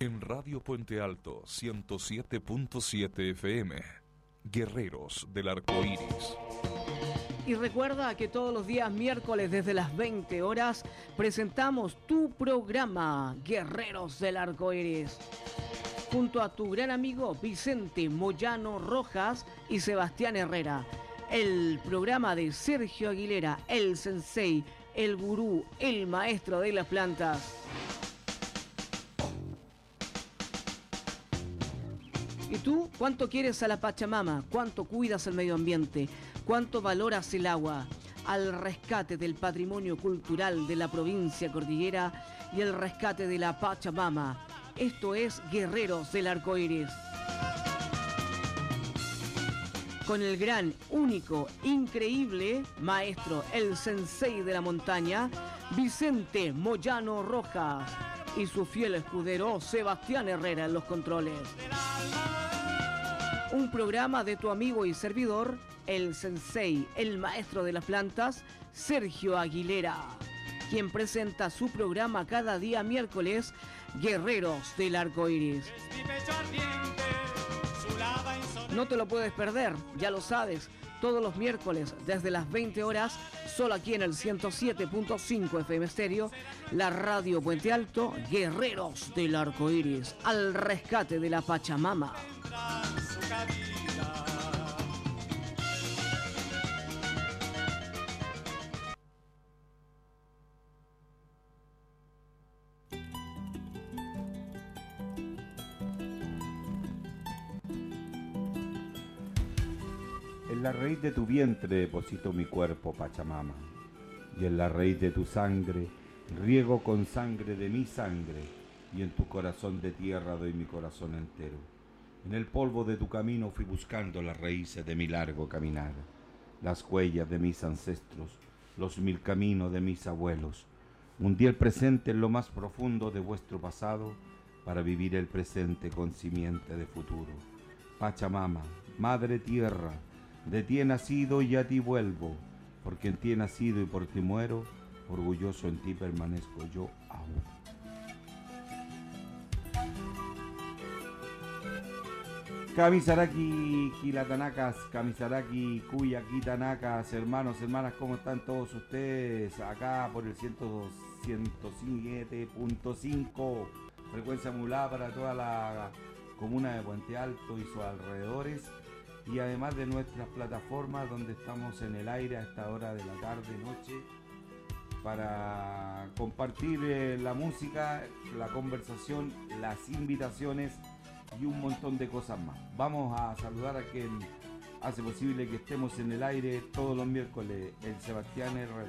En Radio Puente Alto 107.7 FM, Guerreros del Arco Iris. Y recuerda que todos los días miércoles desde las 20 horas presentamos tu programa Guerreros del Arco Iris, junto a tu gran amigo Vicente Moyano Rojas y Sebastián Herrera. El programa de Sergio Aguilera, el sensei, el gurú, el maestro de las plantas. ¿Y tú cuánto quieres a la Pachamama? ¿Cuánto cuidas el medio ambiente? ¿Cuánto valoras el agua? Al rescate del patrimonio cultural de la provincia cordillera y el rescate de la Pachamama. Esto es Guerreros del Arco Iris. Con el gran, único, increíble maestro, el sensei de la montaña, Vicente Moyano Rojas, y su fiel escudero Sebastián Herrera en los controles. Un programa de tu amigo y servidor, el sensei, el maestro de las plantas, Sergio Aguilera, quien presenta su programa cada día miércoles, Guerreros del Arco Iris. No te lo puedes perder, ya lo sabes, todos los miércoles desde las 20 horas, solo aquí en el 107.5 FM Estéreo, la Radio Puente Alto, Guerreros del Arco Iris, al rescate de la Pachamama. En la raíz de tu vientre deposito mi cuerpo, Pachamama, y en la raíz de tu sangre riego con sangre de mi sangre, y en tu corazón de tierra doy mi corazón entero. En el polvo de tu camino fui buscando las raíces de mi largo caminar, las huellas de mis ancestros, los 1000 caminos de mis abuelos. Hundí el presente en lo más profundo de vuestro pasado para vivir el presente con simiente de futuro. Pachamama, Madre Tierra, de ti he nacido y a ti vuelvo, porque en ti he nacido y por ti muero, orgulloso en ti permanezco yo aún. Kamisaraki, Kilatanakas, Kamisaraki, Kuyakitanakas, hermanos, hermanas, ¿cómo están todos ustedes? Acá por el 107.5, frecuencia modulada para toda la comuna de Puente Alto y sus alrededores, y además de nuestras plataformas donde estamos en el aire a esta hora de la tarde, noche, para compartir la música, la conversación, las invitaciones y un montón de cosas más. Vamos a saludar a quien hace posible que estemos en el aire todos los miércoles, el Sebastián Herrera.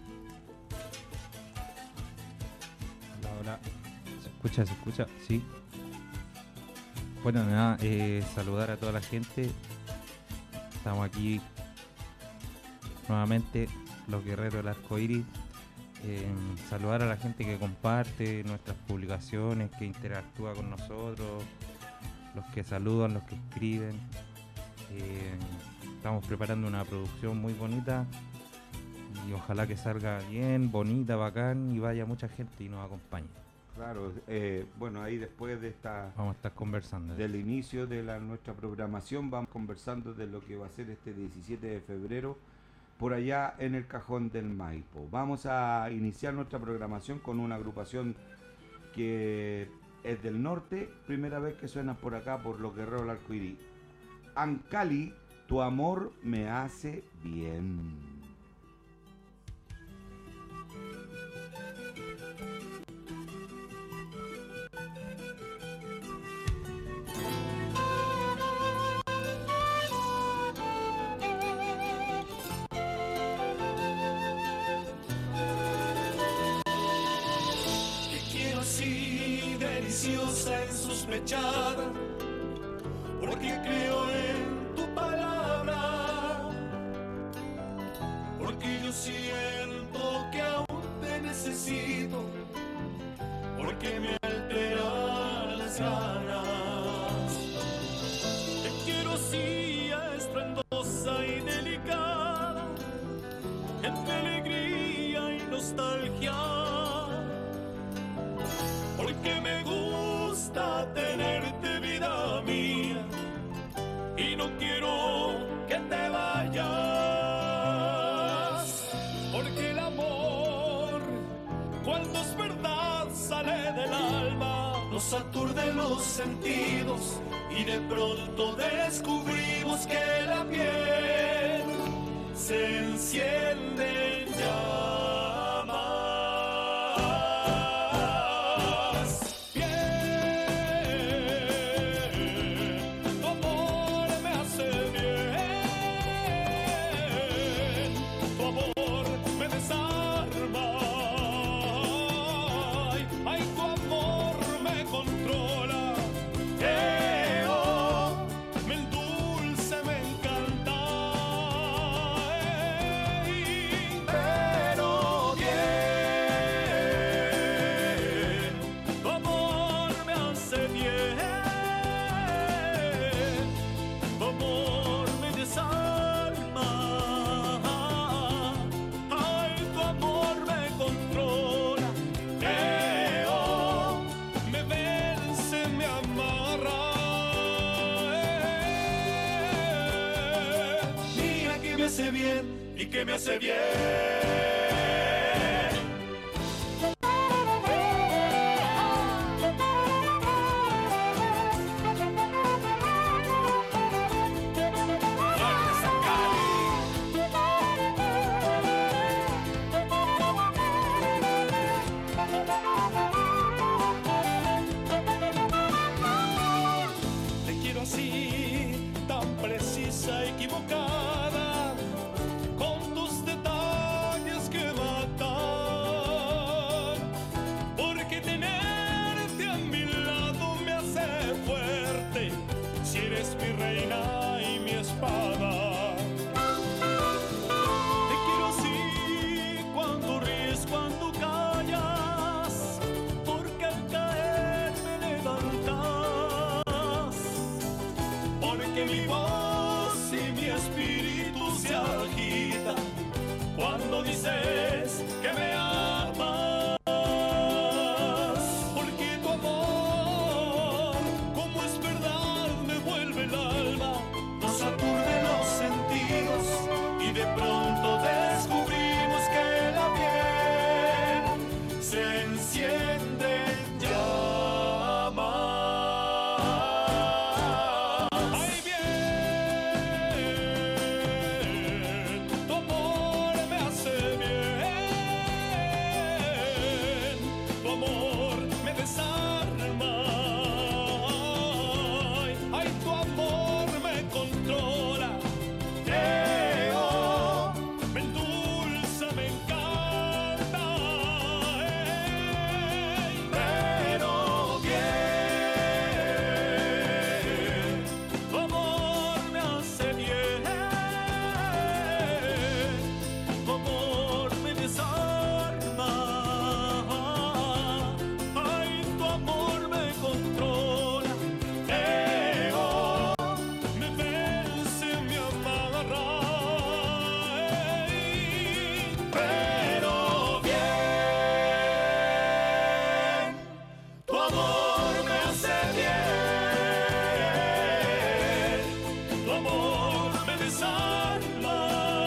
Hola, hola. ¿Se escucha? Sí. Bueno, nada, saludar a toda la gente. Estamos aquí nuevamente, los Guerreros del Arco Iris. Saludar a la gente que comparte nuestras publicaciones, que interactúa con nosotros, los que saludan, los que escriben. Estamos preparando una producción muy bonita y ojalá que salga bien, bonita, bacán y vaya mucha gente y nos acompañe. Claro, bueno, ahí después de esta... Vamos a estar conversando. Del inicio de nuestra programación, vamos conversando de lo que va a ser este 17 de febrero por allá en el Cajón del Maipo. Vamos a iniciar nuestra programación con una agrupación que es del norte, primera vez que suena por acá por los Guerreros del Arco Iris. Ancali, tu amor me hace bien. Deliciosa en sus pechadas, porque creo en tu palabra, porque yo siento que aún te necesito, porque me alteran las ganas. Te quiero así, estruendosa y delicada, entre alegría y nostalgia, porque me gusta cuando es verdad sale del alma, nos aturden los sentidos y de pronto descubrimos que la piel se enciende en llamas. Bien, tu amor me hace bien, tu amor me desarma. Ay, tu amor me controla. Oh, me endulce, me encanta. Pero bien, tu amor me hace bien, tu amor me desarma. Ay, tu amor me controla. Oh, me vence, me amarra. Mira que me hace bien y que me hace bien. Te quiero así, tan precisa, equivocada, con tus detalles que matan. Porque tenerte a mi lado me hace fuerte, si eres mi reina y mi espada. Te quiero así, cuando ríes, cuando callas, porque al caer me levantas. Porque mi voz y mi espíritu se agita cuando dices que me amas. Porque tu amor, como es verdad, me vuelve el alma, nos aturde los sentidos y de pronto descubrimos que la piel se enciende en llamas. Ay, bien, tu amor me hace bien, tu amor me desarma. Ay, tu amor me controla. Oh, me endulza, me encanta. Pero bien, tu amor me hace bien, tu amor me desarma. Ay, tu amor me controla. Oh, me vence, me amarra. Pero bien, tu amor me hace bien, tu amor me desarma.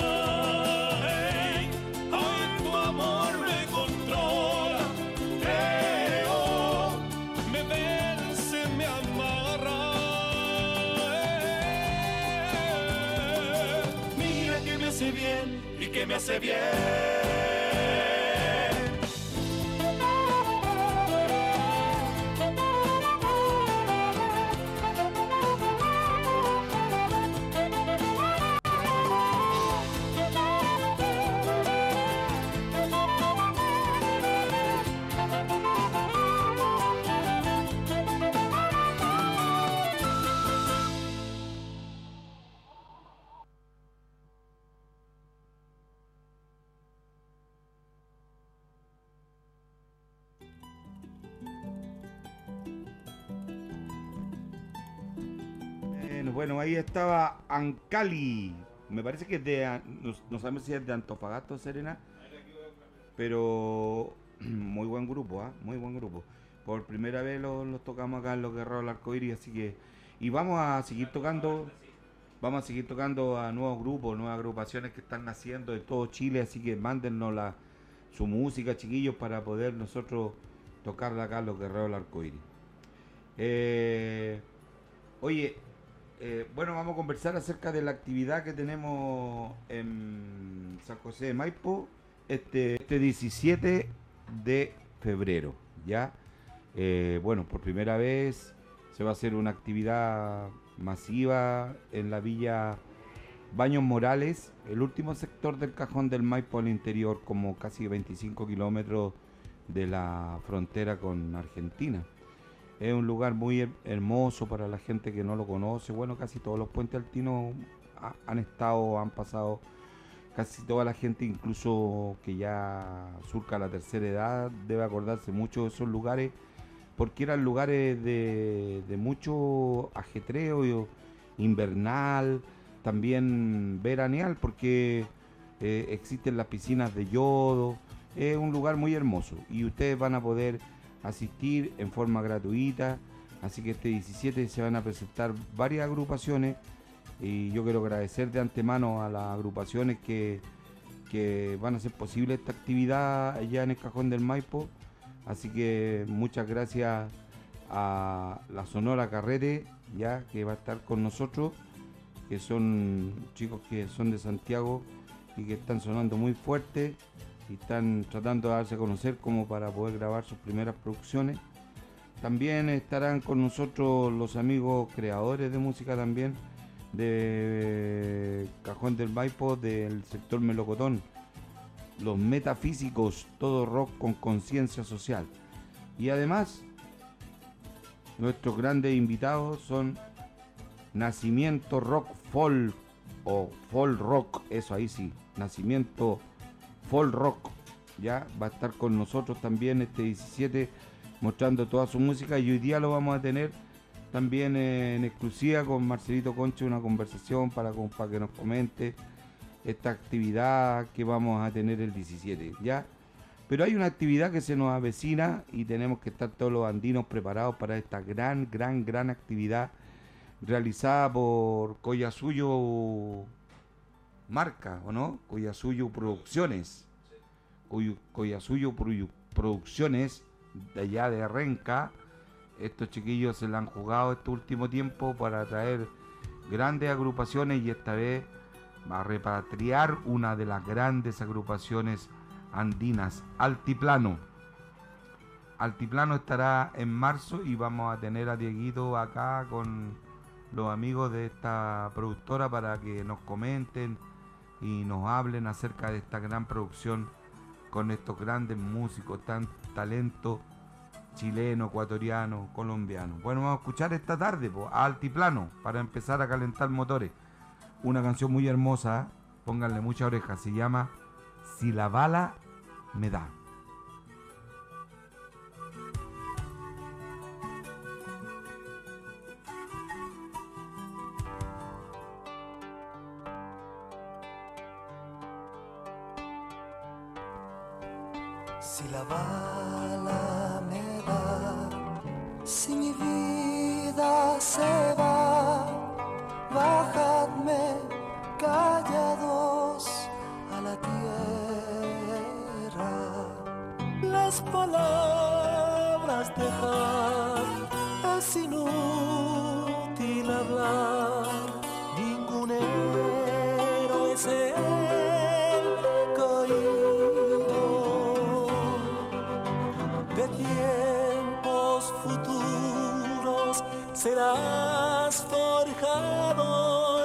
Ay, tu amor me controla. Oh, me vence, me amarra. Mira que me hace bien y que me hace bien. Bueno, ahí estaba Ancali. Me parece que es de. No sabemos si es de Antofagasta o Serena. Pero muy buen grupo, ¿ah? Muy buen grupo. Por primera vez los tocamos acá en los Guerreros del Arcoíris, así que. Y vamos a seguir tocando a nuevos grupos, nuevas agrupaciones que están naciendo de todo Chile, así que mándennos su música, chiquillos, para poder nosotros tocarla acá en los Guerreros del Arcoíris. Oye, bueno, vamos a conversar acerca de la actividad que tenemos en San José de Maipo este 17 de febrero, ¿ya? Bueno, por primera vez se va a hacer una actividad masiva en la villa Baños Morales, el último sector del Cajón del Maipo al interior, como casi 25 kilómetros de la frontera con Argentina. Es un lugar muy hermoso para la gente que no lo conoce. Bueno, casi todos los puentes altinos han estado, han pasado, casi toda la gente, incluso que ya surca la tercera edad, debe acordarse mucho de esos lugares, porque eran lugares de mucho ajetreo invernal, también veraneal, porque existen las piscinas de yodo. Es un lugar muy hermoso y ustedes van a poder asistir en forma gratuita. Así que este 17 se van a presentar varias agrupaciones y yo quiero agradecer de antemano a las agrupaciones que van a hacer posible esta actividad allá en el Cajón del Maipo. Así que muchas gracias a la Sonora Carrete, ya que va a estar con nosotros, que son chicos que son de Santiago y que están sonando muy fuerte y están tratando de darse a conocer como para poder grabar sus primeras producciones. También estarán con nosotros los amigos creadores de música también de Cajón del Maipo, del sector melocotón, los metafísicos, todo rock con conciencia social. Y además nuestros grandes invitados son Nacimiento Rock Folk o Folk Rock, eso ahí sí, Nacimiento Folk Rock, ya va a estar con nosotros también este 17 mostrando toda su música, y hoy día lo vamos a tener también en exclusiva con Marcelito Concha, una conversación para que nos comente esta actividad que vamos a tener el 17, ya. Pero hay una actividad que se nos avecina y tenemos que estar todos los andinos preparados para esta gran actividad realizada por Collasuyo Marca, ¿o no? Collasuyo Producciones. Collasuyo Producciones, de allá de Renca. Estos chiquillos se la han jugado este último tiempo para traer grandes agrupaciones y esta vez va a repatriar una de las grandes agrupaciones andinas, Altiplano. Altiplano estará en marzo y vamos a tener a Dieguito acá con los amigos de esta productora para que nos comenten y nos hablen acerca de esta gran producción con estos grandes músicos, tan talento chileno, ecuatoriano, colombiano. Bueno, vamos a escuchar esta tarde a Altiplano para empezar a calentar motores. Una canción muy hermosa, pónganle mucha oreja, se llama Si la bala me da. Si la bala me da, si mi vida se va, bajadme callados a la tierra. Las palabras dejar, es inútil hablar, ningún héroe es el caído. De tiempos futuros serás forjador,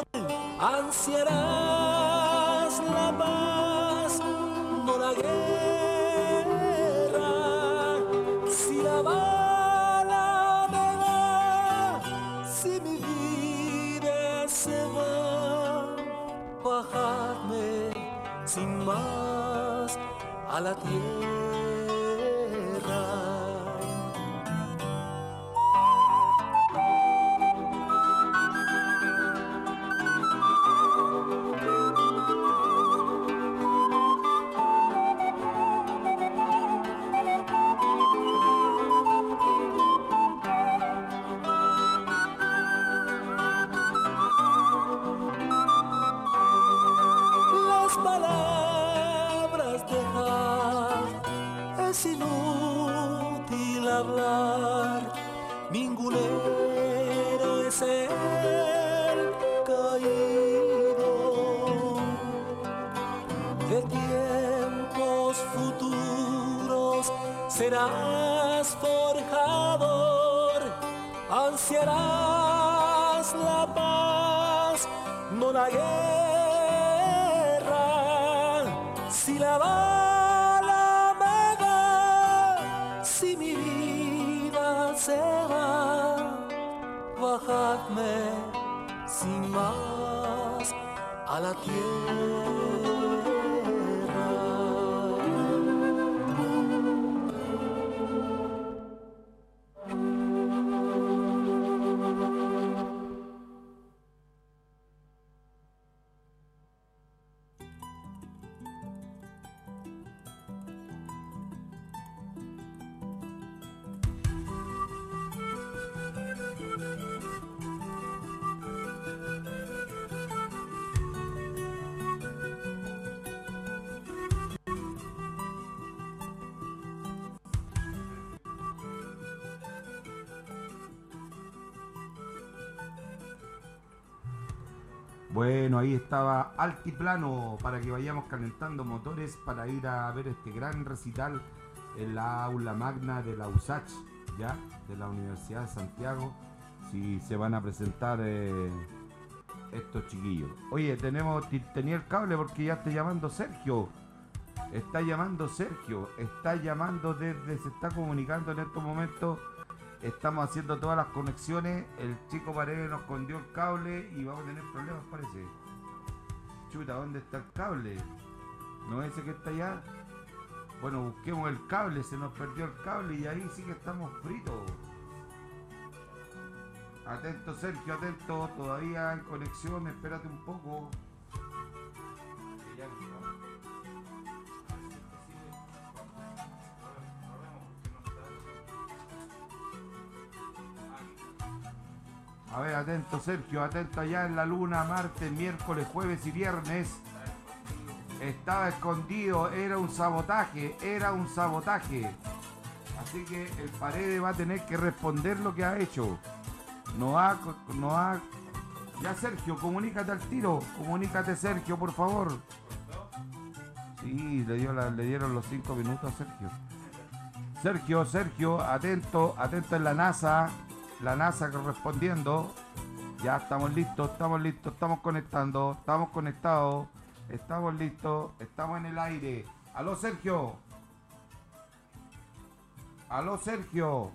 ansiarás la paz, no la guerra. Si la bala me da, si mi vida se va, bajadme sin más a la tierra. Las palabras dejar, fácil hablar, ningún héroe es el caído. De tiempos futuros serás forjador, ansiarás la paz, no la guerra. Si la bala me da, si mi vida se va, bajadme sin más a la tierra. Bueno, ahí estaba Altiplano para que vayamos calentando motores para ir a ver este gran recital en la aula magna de la USACH, ya, de la Universidad de Santiago. Si se van a presentar estos chiquillos. Oye, tenía el cable porque ya está llamando Sergio. Está llamando Sergio, se está comunicando en estos momentos. Estamos haciendo todas las conexiones. El chico Paredes nos escondió el cable y vamos a tener problemas, parece. Chuta, ¿dónde está el cable? ¿No es ese que está allá? Bueno, busquemos el cable, se nos perdió el cable y ahí sí que estamos fritos. Atento Sergio, atento, todavía en conexión, espérate un poco. A ver, atento Sergio, atento allá en la luna, martes, miércoles, jueves y viernes. Estaba escondido, era un sabotaje. Así que el Paredes va a tener que responder lo que ha hecho. No ha... Ya Sergio, comunícate al tiro. Comunícate Sergio, por favor. Sí, le dieron los 5 minutos a Sergio. Sergio, atento en la NASA respondiendo. Ya estamos listos, estamos conectando, estamos conectados, estamos listos, estamos en el aire. ¡Aló, Sergio! ¡Aló, Sergio!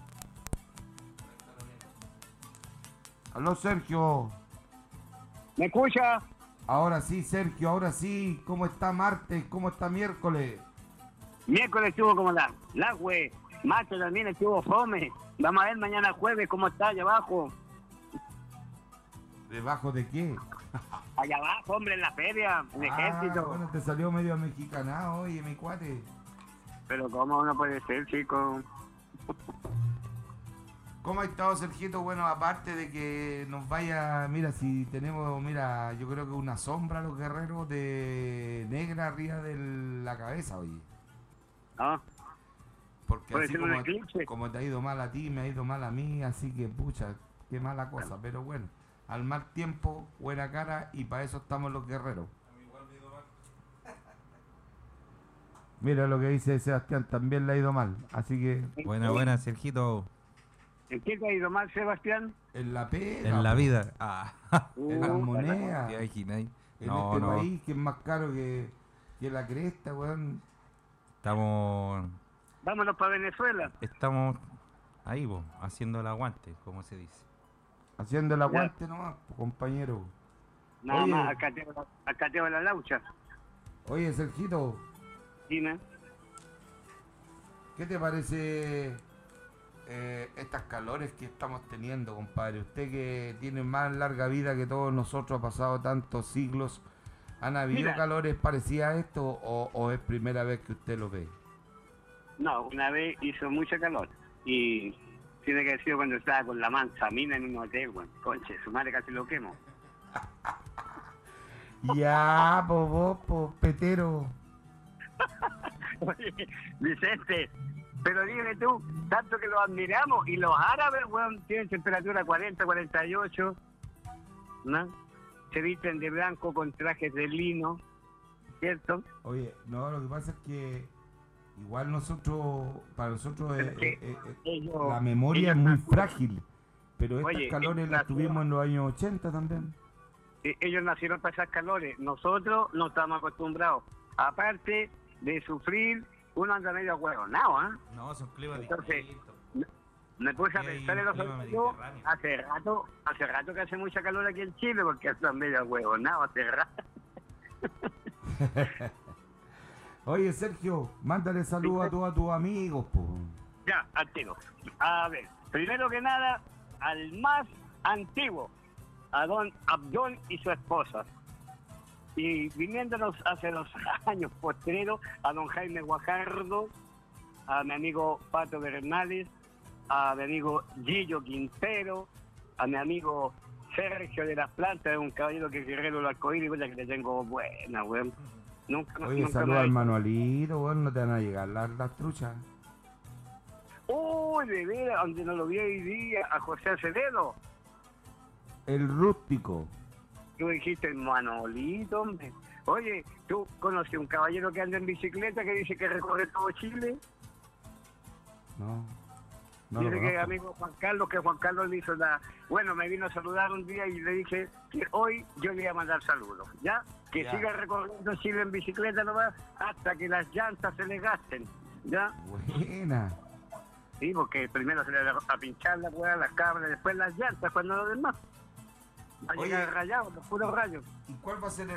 ¡Aló, Sergio! ¿Me escucha? Ahora sí, Sergio, ahora sí. ¿Cómo está martes? ¿Cómo está miércoles? Miércoles estuvo como la güey. Martes también estuvo fome. Vamos a ver mañana jueves cómo está allá abajo. ¿Debajo de qué? Allá abajo, hombre, en la feria, en el ejército. Bueno, te salió medio mexicanado, oye, mi cuate. Pero cómo no puede ser, chico. ¿Cómo ha estado, Sergito? Bueno, aparte de que nos vaya, mira, si tenemos, mira, yo creo que una sombra a los guerreros de negra arriba de la cabeza, oye. ¿Ah? Porque así como te ha ido mal a ti, me ha ido mal a mí, así que pucha, qué mala cosa. Pero bueno, al mal tiempo, buena cara, y para eso estamos los guerreros. A mí igual me ha ido mal. Mira lo que dice Sebastián, también le ha ido mal, así que... Buena, Sergito. ¿En qué te ha ido mal, Sebastián? En la pega. En la vida. En las monedas. En este país, que es más caro que la cresta, weón. Vámonos para Venezuela. Estamos ahí, haciendo el aguante, como se dice. Haciendo el aguante nomás, compañero. Nada más, acá te va la laucha. Oye, Sergito. Dime. ¿Qué te parece estas calores que estamos teniendo, compadre? Usted que tiene más larga vida que todos nosotros, ha pasado tantos siglos. ¿Han habido calores parecidos a esto o es primera vez que usted lo ve? No, una vez hizo mucho calor y tiene que haber sido cuando estaba con la mansa mina en un hotel, bueno, conche, su madre casi lo quemo. Ya, petero. Oye, Vicente, Pero dime tú, tanto que los admiramos, y los árabes, weón, tienen temperatura 40, 48, ¿no? Se visten de blanco con trajes de lino, ¿cierto? Oye, no, lo que pasa es que igual para nosotros Ellos- la memoria es ellos muy nacieron- frágil, pero estas Oye, calores ellos las nacieron- tuvimos en los años 80 también. Ellos nacieron para esas calores, nosotros no estamos acostumbrados. Aparte de sufrir, uno anda medio ahueonado, ¿ah? No, son climas Entonces, distintos. Me puse a Sí, hay pensar en un los clima amigos, mediterráneo. hace rato que hace mucha calor aquí en Chile, porque están medio ahueonados hace rato. Oye, Sergio, mándale saludos a todos tus amigos, po. Ya, antiguo. A ver, primero que nada, al más antiguo, a don Abdón y su esposa. Y viniéndonos hace 2 años postreros, a don Jaime Guajardo, a mi amigo Pato Bernales, a mi amigo Gillo Quintero, a mi amigo Sergio de las Plantas, un caballero que es guerrero del arcoíris, que le tengo buena, weón. Oye, nunca saluda me- al Manuelito, weón, no te van a llegar las truchas. Uy, de veras, donde no lo vi hoy día, a José Acevedo. El rústico. Tú dijiste el Manolito, hombre. Oye, ¿tú conoces un caballero que anda en bicicleta que dice que recorre todo Chile? No. No lo Dice que conozco. amigo Juan Carlos le hizo la... Bueno, me vino a saludar un día y le dije que hoy yo le iba a mandar saludos, ¿ya? Que Ya. siga recorriendo Chile en bicicleta nomás hasta que las llantas se le gasten, ¿ya? Buena. Sí, porque primero se le va a pinchar la rueda, las cámaras, después las llantas, cuando lo demás. Va a Oye. llegar rayado, los puros rayos. ¿Y cuál va a ser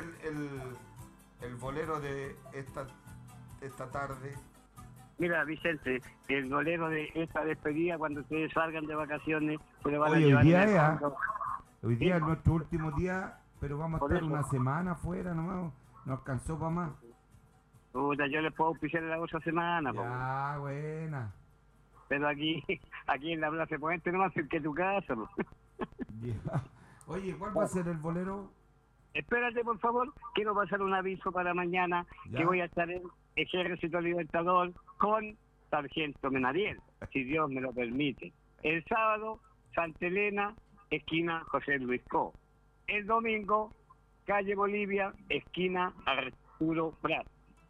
el bolero de esta tarde? Mira, Vicente, el bolero de esta despedida, cuando ustedes salgan de vacaciones, se lo van a Oye, hoy llevar día en el es, fondo. Hoy día es nuestro último día, pero vamos a Por estar eso. una semana afuera nomás. No alcanzó para más. Puta, yo les puedo auspiciar la otra semana, po. Ya, buena. Pero aquí en la Plaza Puente no más que tu casa, po. Ya. Oye, ¿cuál va a ser el bolero? Espérate, por favor, quiero pasar un aviso para mañana, Ya. que voy a estar en Ejército Libertador con Sargento Menariel, si Dios me lo permite. El sábado, Santa Elena, esquina José Luis Co. El domingo, calle Bolivia, esquina Arturo Prat.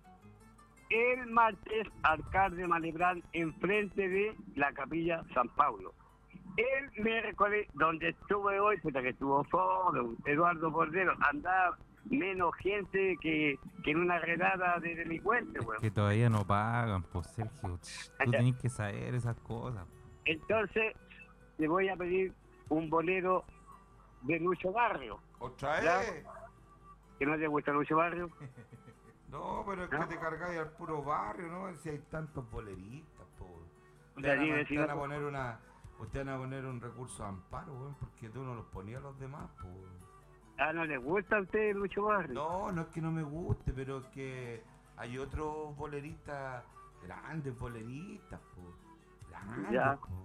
El martes, Alcalde Malebrán, enfrente de la Capilla San Pablo. El miércoles, donde estuve hoy, puta que estuvo solo, Eduardo Cordero, andaba menos gente que en una redada de delincuentes, weón. Que todavía no pagan, pues Sergio. Tú tenés que saber esas cosas. Entonces, le voy a pedir un bolero de Lucho Barrio. ¿Otra Ya. vez? ¿Que no te gusta Lucho Barrio? No, pero es que te cargáis al puro barrio, ¿no? Si hay tantos boleristas, po. Ya, dime, si Ustedes no- van a poner un recurso de amparo, weón, porque tú no los ponías a los demás, po. Ah, ¿no le gusta a usted Lucho Barrio? No, no es que no me guste, pero es que hay otros boleristas, grandes boleristas, po. Grandes, Ya. po.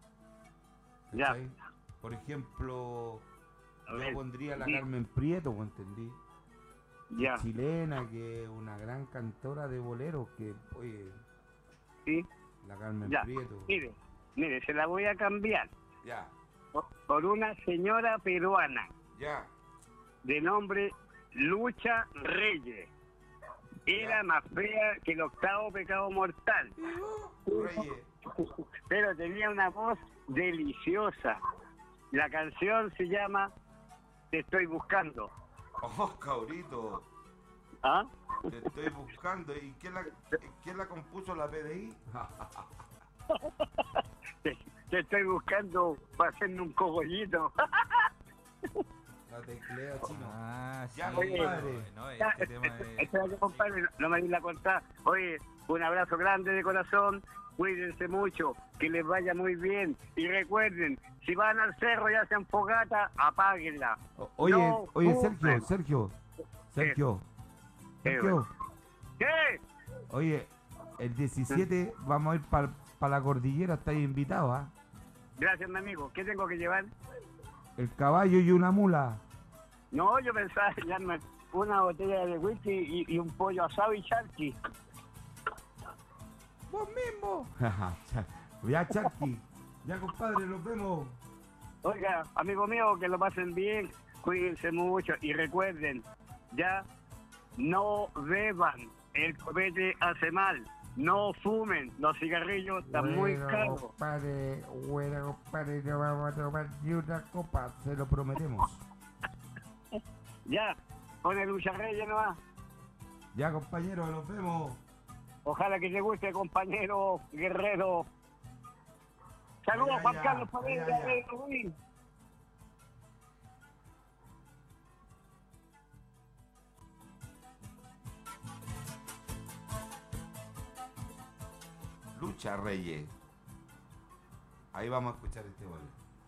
Ya. ¿Cachai? Por ejemplo, A yo ver, pondría a la sí. Carmen Prieto, ¿me entendí? Ya, Chilena, que es una gran cantora de boleros, que, oye, sí, la Carmen ya. Prieto. Mire, se la voy a cambiar Ya, por una señora peruana ya. de nombre Lucha Reyes. Era Ya. más fea que el 8º pecado mortal, Reyes. pero tenía una voz deliciosa. La canción se llama Te estoy buscando. Oh, cabrito, ¿Ah? te estoy buscando. ¿Y quién la compuso, la PDI? Te estoy buscando para hacerme un cogollito. La teclea chino. Ah, sí. Ya, compadre. No, Ya, este tema es... espérate, compadre, no me di la cortada. Oye, un abrazo grande de corazón. Cuídense mucho, que les vaya muy bien. Y recuerden, si van al cerro y hacen fogata, apáguenla. Oye, No, oye, cumplen. Sergio. ¿Qué? ¿Qué? Oye, el 17 vamos a ir para la cordillera, estáis invitados, ¿ah? Gracias, mi amigo. ¿Qué tengo que llevar? El caballo y una mula. No, yo pensaba llevarme una botella de whisky y un pollo asado y charqui. vos mismo. Ya, Charqui. Ya, compadre, nos vemos. Oiga, amigo mío, que lo pasen bien, cuídense mucho y recuerden, ya no beban, el copete hace mal, no fumen, los cigarrillos están muy caros. Compadre, no vamos a tomar ni una copa, se lo prometemos. Ya, con el Lucha Reyes nomás. Ya, compañero, nos vemos. Ojalá que te guste, compañero guerrero. Saludos, Ay, Juan ay, Carlos ay, Padilla, ay, ay. Rubín. Lucha Reyes. Ahí vamos a escuchar este gol.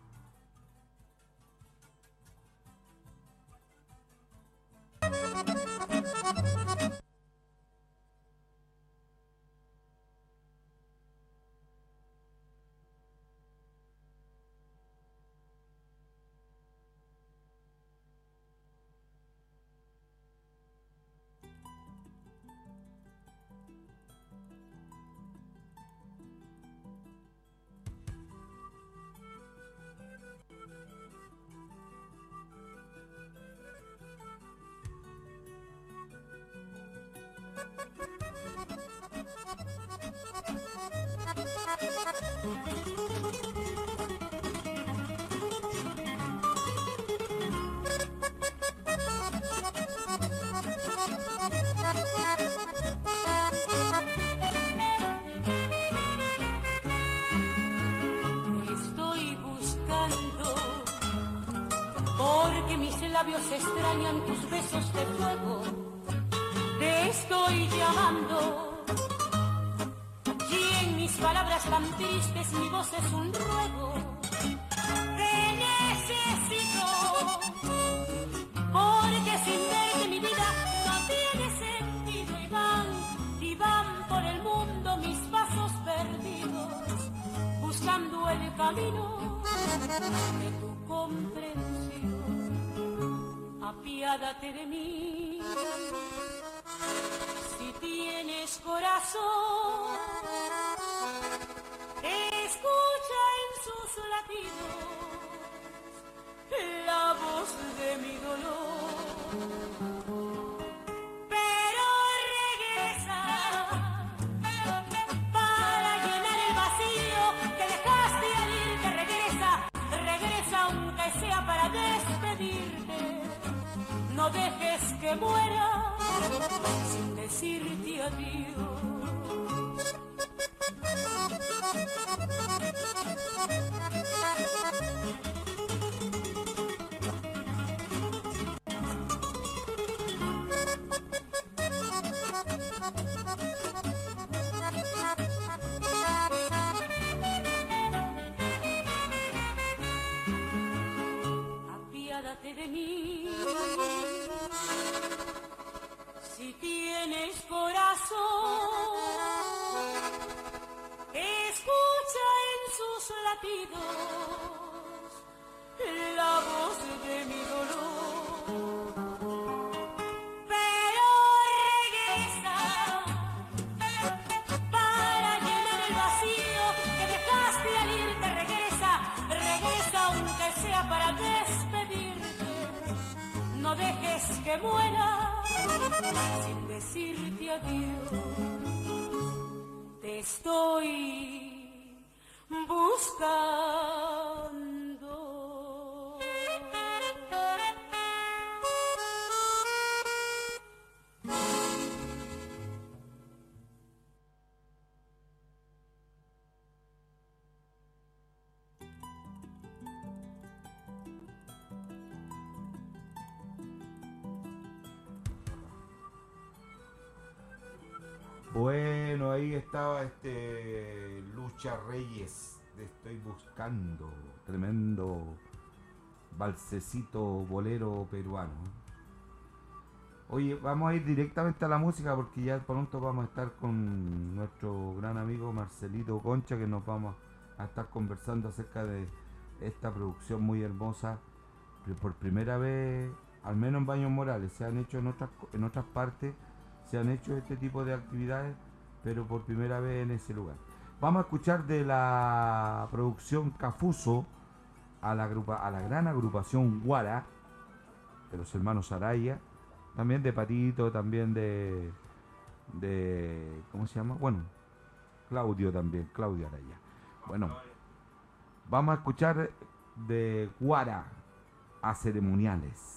Estoy buscando, porque mis labios extrañan tus besos de fuego. Te estoy llamando, y en mis palabras tan tristes mi voz es un ruego. Te necesito, porque sin verte mi vida no tiene sentido. Y van por el mundo mis pasos perdidos, buscando el camino de tu comprensión. Apiádate de mí, si tienes corazón, escucha en sus latidos la voz de mi dolor. Pero regresa para llenar el vacío que dejaste al irte. Regresa aunque sea para despedirte. No dejes que muera sin decirte adiós. Apiádate de mí, si tienes corazón, escucha en sus latidos la voz de mi dolor. Pero regresa para llenar el vacío que dejaste al irte. Regresa aunque sea para despedirte. No dejes que muera sin decirte adiós. Te estoy buscando. Bueno, ahí estaba Lucha Reyes, te estoy buscando, tremendo balsecito bolero peruano. Oye, vamos a ir directamente a la música porque ya pronto vamos a estar con nuestro gran amigo Marcelito Concha, que nos vamos a estar conversando acerca de esta producción muy hermosa. Por primera vez, al menos en Baños Morales, se han hecho en otras partes, se han hecho este tipo de actividades, pero por primera vez en ese lugar. Vamos a escuchar de la producción Cafuso a la gran agrupación Guara, de los hermanos Araya, también de Patito, también de ¿cómo se llama? Bueno, Claudio también, Claudio Araya. Bueno, vamos a escuchar de Guara a Ceremoniales.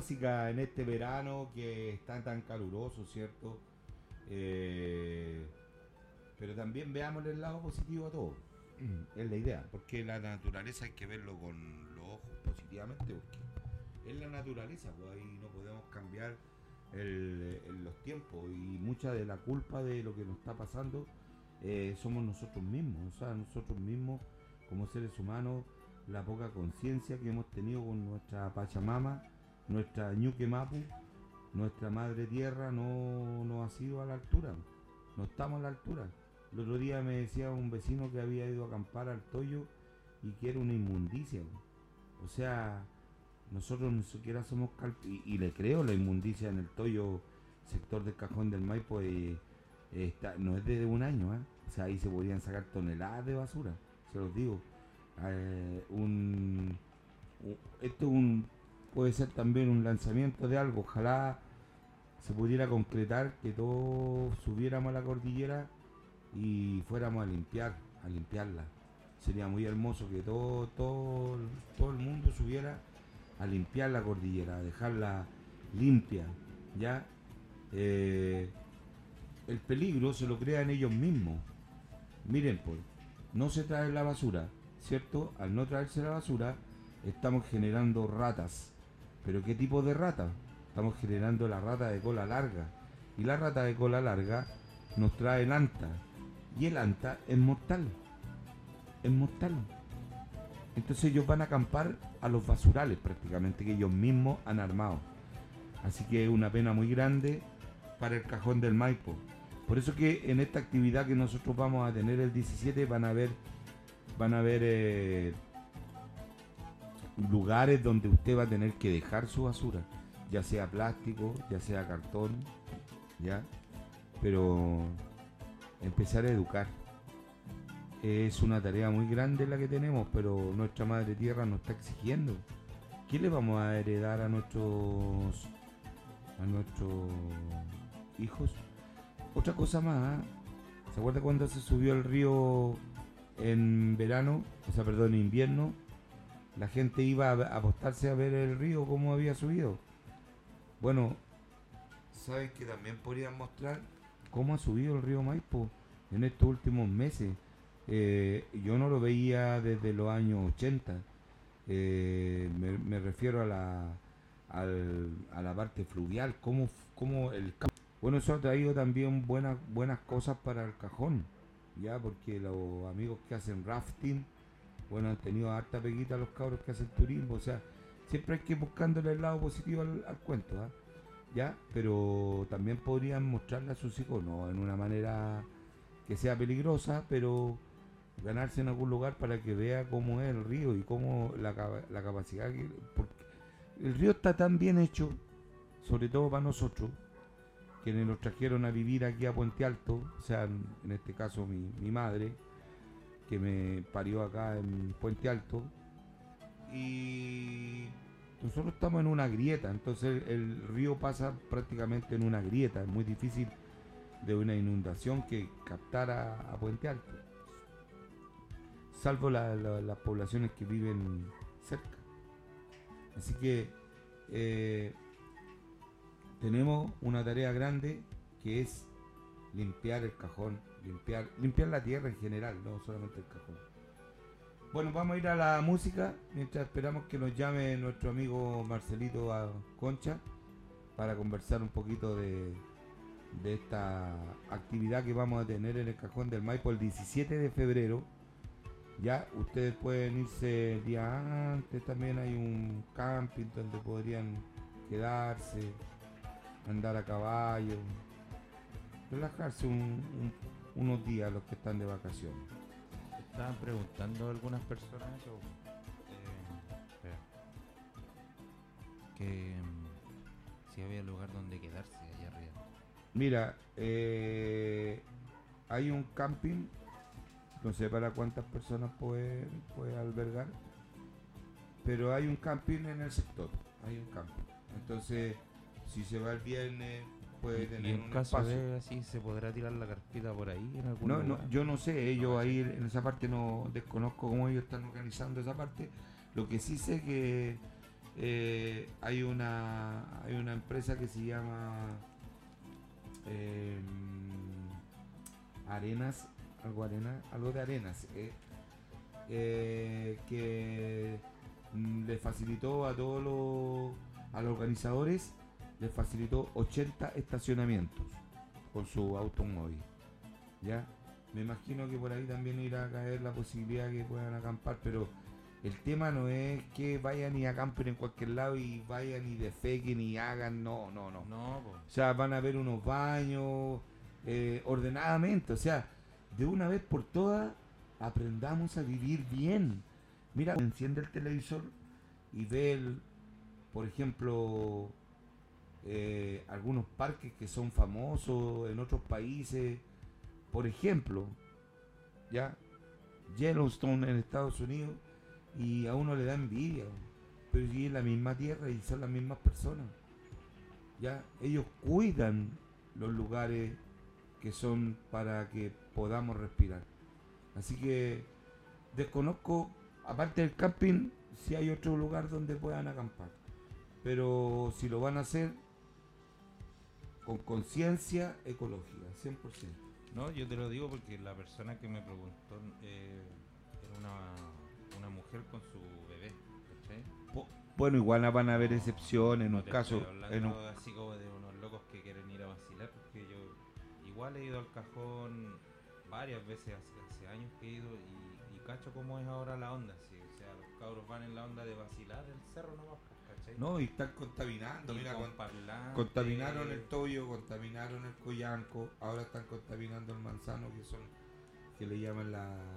música en este verano que está tan caluroso, ¿cierto? Pero también veamos el lado positivo a todo. Es la idea, porque la naturaleza hay que verlo con los ojos positivamente, porque es la naturaleza, pues ahí no podemos cambiar los tiempos, y mucha de la culpa de lo que nos está pasando somos nosotros mismos, o sea, nosotros mismos como seres humanos, la poca conciencia que hemos tenido con nuestra Pachamama, nuestra Ñuque Mapu, nuestra madre tierra no ha sido a la altura, no estamos a la altura. El otro día me decía un vecino que había ido a acampar al Toyo y que era una inmundicia. O sea, nosotros ni siquiera somos y le creo, la inmundicia en el Toyo, sector del Cajón del Maipo, no es de un año, ¿eh? O sea, ahí se podrían sacar toneladas de basura, se los digo. Puede ser también un lanzamiento de algo. Ojalá se pudiera concretar que todos subiéramos a la cordillera y fuéramos a limpiarla. Sería muy hermoso que todo el mundo subiera a limpiar la cordillera, a dejarla limpia, ¿ya? El peligro se lo crean ellos mismos. Miren, pues, no se trae la basura, ¿cierto? Al no traerse la basura, estamos generando ratas. ¿Pero qué tipo de rata? Estamos generando la rata de cola larga. Y la rata de cola larga nos trae el anta. Y el anta es mortal. Es mortal. Entonces ellos van a acampar a los basurales prácticamente, que ellos mismos han armado. Así que es una pena muy grande para el Cajón del Maipo. Por eso que en esta actividad que nosotros vamos a tener el 17 van a haber lugares donde usted va a tener que dejar su basura, ya sea plástico, ya sea cartón, ¿ya? Pero empezar a educar. Es una tarea muy grande la que tenemos, pero nuestra madre tierra nos está exigiendo. ¿Qué le vamos a heredar a nuestros hijos? Otra cosa más, ¿eh? ¿Se acuerda cuando se subió el río en verano? En invierno. La gente iba a apostarse a ver el río cómo había subido. Bueno, ¿saben que también podrían mostrar cómo ha subido el río Maipo en estos últimos meses? Yo no lo veía desde los años 80. Me refiero a la parte fluvial, bueno, eso ha traído también buenas cosas para el Cajón, ya, porque los amigos que hacen rafting, bueno, han tenido harta peguita los cabros que hacen turismo. O sea, siempre hay que ir buscándole el lado positivo al cuento, ¿eh? Ya, pero también podrían mostrarle a sus hijos, no en una manera que sea peligrosa, pero ganarse en algún lugar para que vea cómo es el río y cómo la capacidad porque el río está tan bien hecho, sobre todo para nosotros, que nos trajeron a vivir aquí a Puente Alto, o sea, en este caso mi madre, que me parió acá en Puente Alto, y nosotros estamos en una grieta, entonces el río pasa prácticamente en una grieta, es muy difícil de una inundación que captara a Puente Alto, salvo las poblaciones que viven cerca. Así que tenemos una tarea grande, que es limpiar el cajón, limpiar la tierra en general, no solamente el cajón. Bueno, vamos a ir a la música mientras esperamos que nos llame nuestro amigo Marcelito a Concha para conversar un poquito de esta actividad que vamos a tener en el Cajón del Maipo el 17 de febrero. Ya ustedes pueden irse el día antes, también hay un camping donde podrían quedarse, andar a caballo, relajarse unos días los que están de vacaciones. Estaban preguntando algunas personas eso, que si había lugar donde quedarse allá arriba. Mira, hay un camping, no sé para cuántas personas puede albergar, pero hay un camping en el sector, hay un camping. Entonces, si se va el viernes, puede tener un caso espacio. de así, ¿se podrá tirar la carpita por ahí en algún No, lugar? yo no sé, ellos ahí en esa parte no desconozco cómo ellos están organizando esa parte. Lo que sí sé que hay una empresa que se llama Arenas, algo de Arenas, que le facilitó a todos los organizadores, les facilitó 80 estacionamientos con su automóvil. ¿Ya? Me imagino que por ahí también irá a caer la posibilidad de que puedan acampar, pero el tema no es que vayan y acampen en cualquier lado y vayan y defequen y hagan, no. O sea, van a haber unos baños ordenadamente, o sea, de una vez por todas aprendamos a vivir bien. Mira, enciende el televisor y ve, por ejemplo, algunos parques que son famosos en otros países. Por ejemplo, ya Yellowstone en Estados Unidos, y a uno le da envidia, pero sí es la misma tierra y son las mismas personas. Ya ellos cuidan los lugares que son para que podamos respirar. Así que desconozco, aparte del camping, si hay otro lugar donde puedan acampar, pero si lo van a hacer con conciencia ecológica, 100%. No, yo te lo digo porque la persona que me preguntó era una mujer con su bebé, ¿cachai? Bueno, igual van a haber excepciones en un te caso. estoy hablando así como de unos locos que quieren ir a vacilar, porque yo igual he ido al Cajón varias veces, hace años que he ido y cacho cómo es ahora la onda, ¿sí? O sea, los cabros van en la onda de vacilar el cerro nomás, ¿cachai? No, y están contaminando, mira, contaminaron el Toyo, contaminaron el Coyanco, ahora están contaminando el Manzano, que le llaman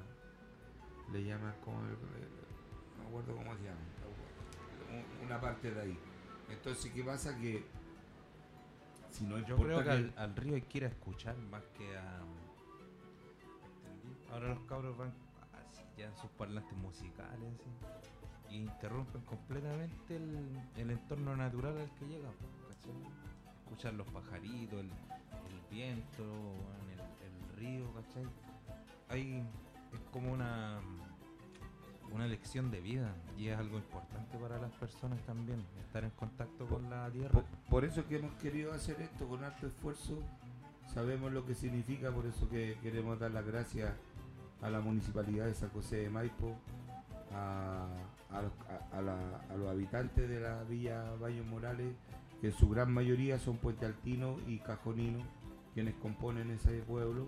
como no me acuerdo cómo se llama, una parte de ahí. Entonces, ¿qué pasa? Que si no yo creo que al río hay que ir a escuchar más que a... ¿Entendí? Ahora los cabros van así, ya en sus parlantes musicales así, y interrumpen completamente el entorno natural al que llegan, ¿cachai? Escuchar los pajaritos, el viento, el río, ¿cachai? Es como una lección de vida, y es algo importante para las personas también, estar en contacto con la tierra. Por eso que hemos querido hacer esto con harto esfuerzo, sabemos lo que significa, por eso que queremos dar las gracias a la Municipalidad de San José de Maipo, a los habitantes de la Villa Baños Morales, que en su gran mayoría son puentealtinos y cajoninos, quienes componen ese pueblo,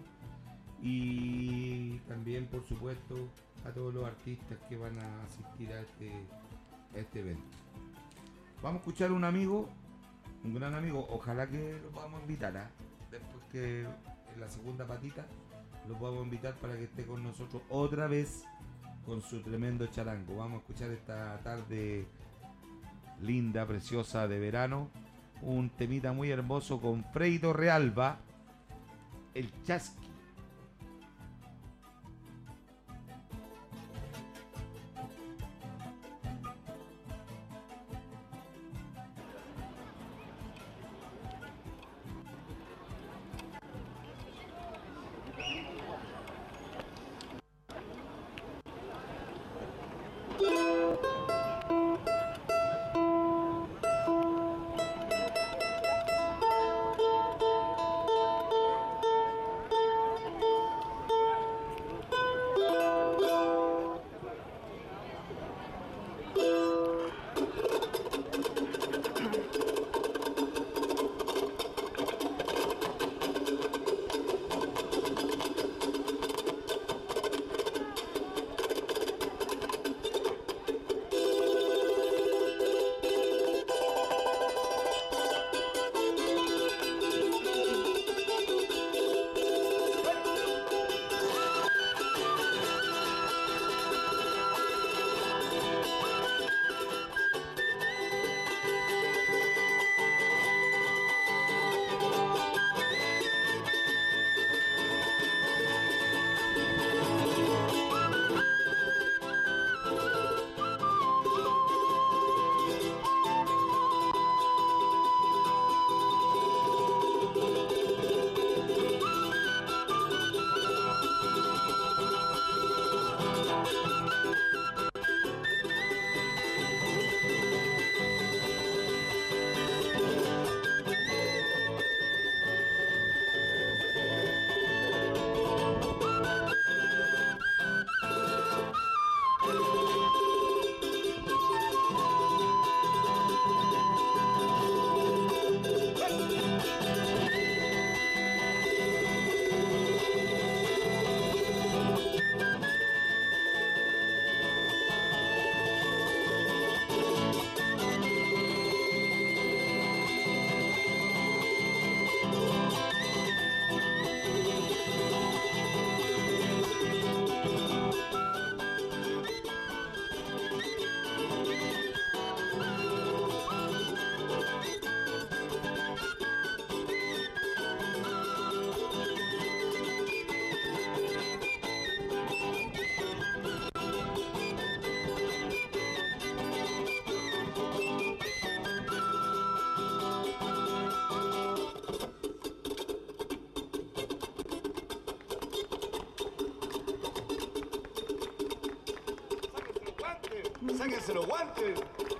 y también, por supuesto, a todos los artistas que van a asistir a este evento. Vamos a escuchar un gran amigo, ojalá que lo podamos invitar, después que en la segunda patita lo podamos invitar para que esté con nosotros otra vez con su tremendo charango. Vamos a escuchar esta tarde linda, preciosa de verano, un temita muy hermoso con Freito Realba, el Chasqui. Sáquense los guantes.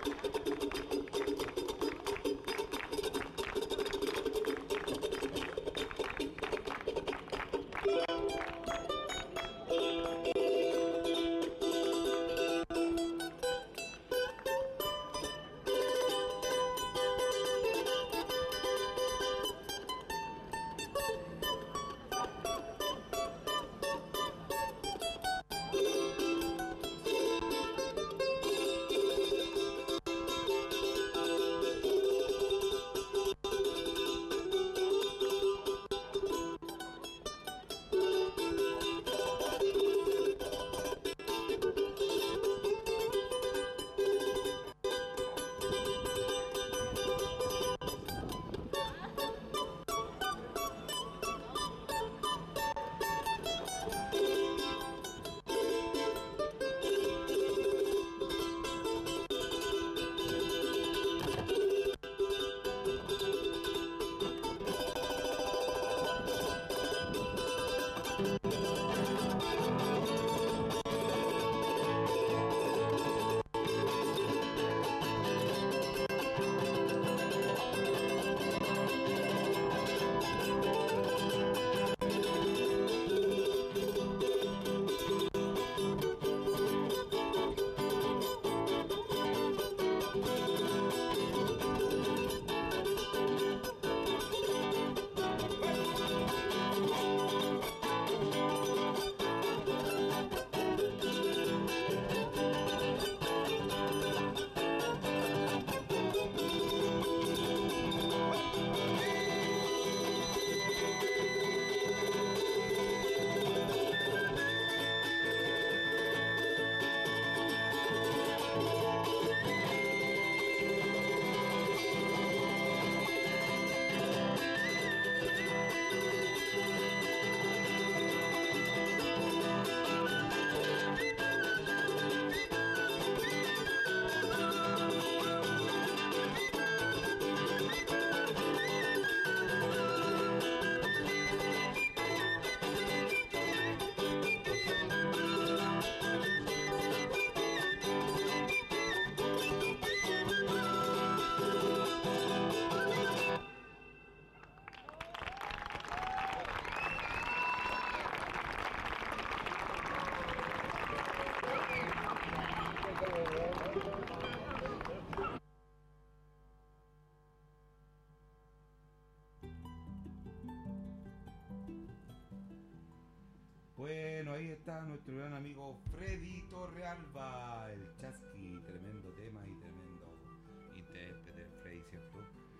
Bueno, ahí está nuestro gran amigo Freddy Torrealba, el Chasqui, tremendo tema y tremendo intérprete, Freddy, ¿cierto?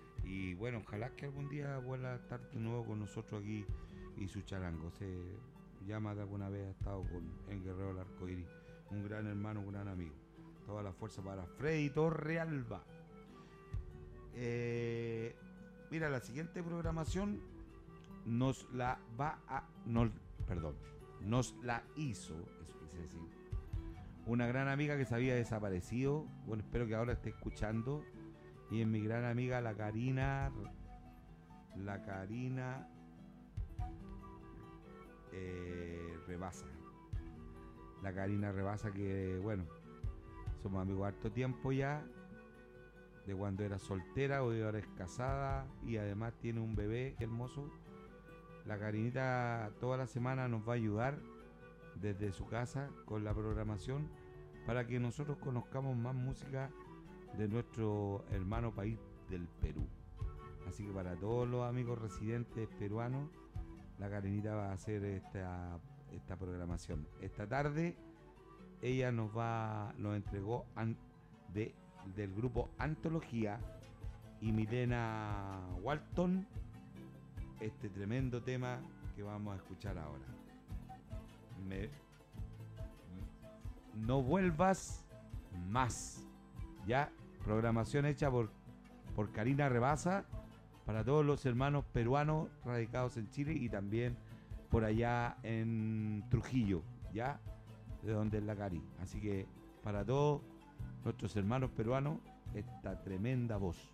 Y bueno, ojalá que algún día vuelva a estar de nuevo con nosotros aquí y su charango. Se llama de alguna vez, ha estado en Guerrero del Arcoíris, un gran hermano, un gran amigo. Toda la fuerza para Freddy Torrealba. Mira, la siguiente programación nos la hizo, eso quise decir, una gran amiga que se había desaparecido. Bueno, espero que ahora esté escuchando. Y es mi gran amiga la Karina Rebasa. La Karina Rebasa, que bueno, somos amigos harto tiempo ya, de cuando era soltera, hoy ahora es casada y además tiene un bebé hermoso. La Karinita toda la semana nos va a ayudar desde su casa con la programación para que nosotros conozcamos más música de nuestro hermano país del Perú. Así que para todos los amigos residentes peruanos, la Karinita va a hacer esta programación. Esta tarde ella nos entregó del grupo Antología y Milena Walton este tremendo tema que vamos a escuchar ahora. No vuelvas más. Ya, programación hecha por Karina Rebasa para todos los hermanos peruanos radicados en Chile y también por allá en Trujillo, ya, de donde es la Cari. Así que para todos nuestros hermanos peruanos, esta tremenda voz.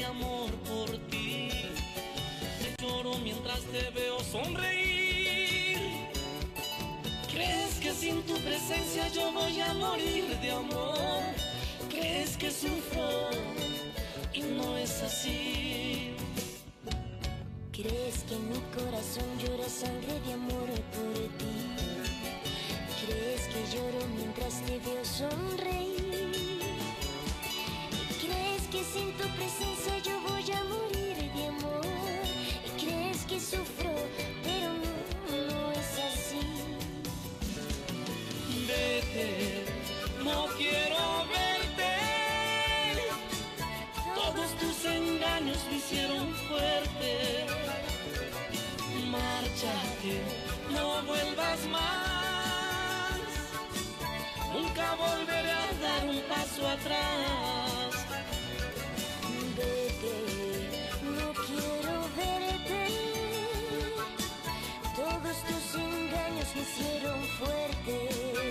de amor por ti. Te lloro mientras te veo sonreír. ¿Crees que sin tu presencia yo voy a morir de amor? ¿Crees que sufro? Y no es así. ¿Crees que mi corazón llora sangre de amor por ti? ¿Crees que lloro mientras te veo sonreír? ¿Crees que sin tu presencia yo voy a morir de amor? ¿Crees que sufro? Pero no es así. Vete, no quiero verte. Todos tus engaños me hicieron fuerte. Márchate, no vuelvas más. Nunca volveré a dar un paso atrás. Vete, no quiero verte. Todos tus engaños me hicieron fuerte.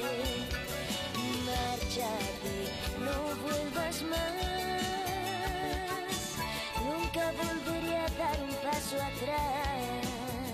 Márchate, no vuelvas más. Nunca volveré a dar un paso atrás.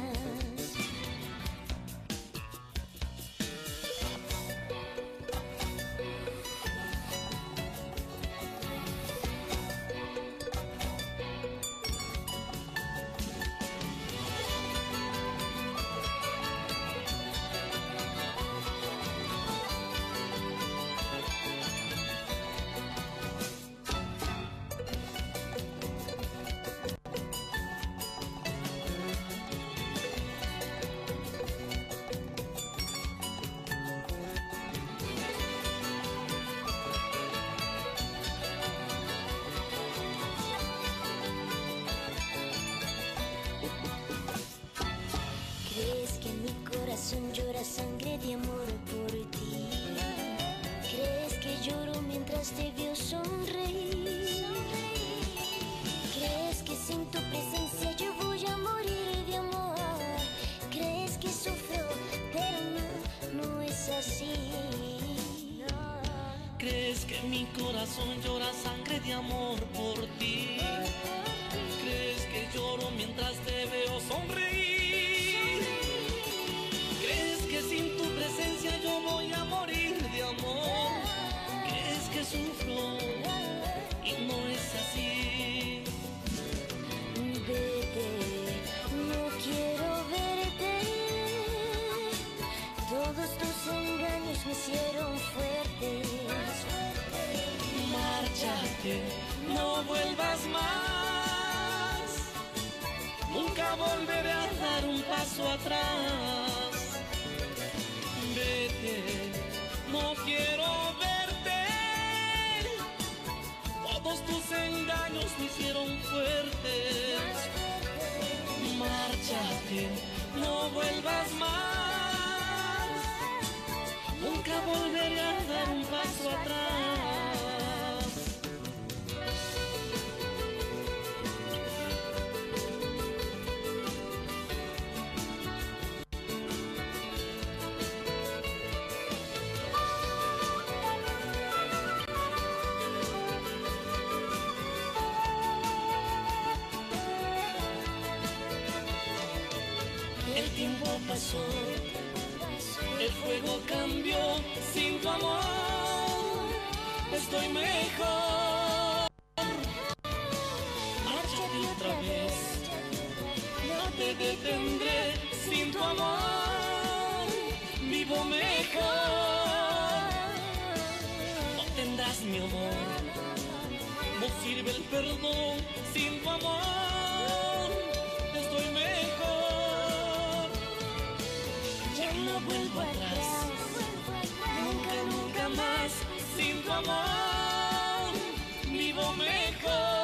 Llora sangre de amor por ti. ¿Crees que lloro mientras te veo sonreír? ¿Crees que sin tu presencia yo voy a morir de amor? ¿Crees que sufro? Pero no es así. ¿Crees que mi corazón llora sangre de amor por ti? ¿Crees que lloro mientras te veo sonreír? ¿Crees que sin tu presencia yo voy a morir de amor? ¿Crees que sufro? Y no es así. Vete, no quiero verte. Todos tus engaños me hicieron fuerte. Márchate, no vuelvas más. Nunca volveré a dar un paso atrás. Vete, no quiero verte. Todos tus engaños me hicieron fuerte. Márchate, no vuelvas más. Nunca volveré a dar un paso atrás. El tiempo pasó, el fuego cambió, sin tu amor estoy mejor. Márchate otra vez, no te detendré, sin tu amor vivo mejor. No tendrás mi amor, no sirve el perdón, sin tu amor estoy mejor. Ya no vuelvo atrás, nunca, nunca más, sin tu amor vivo mejor.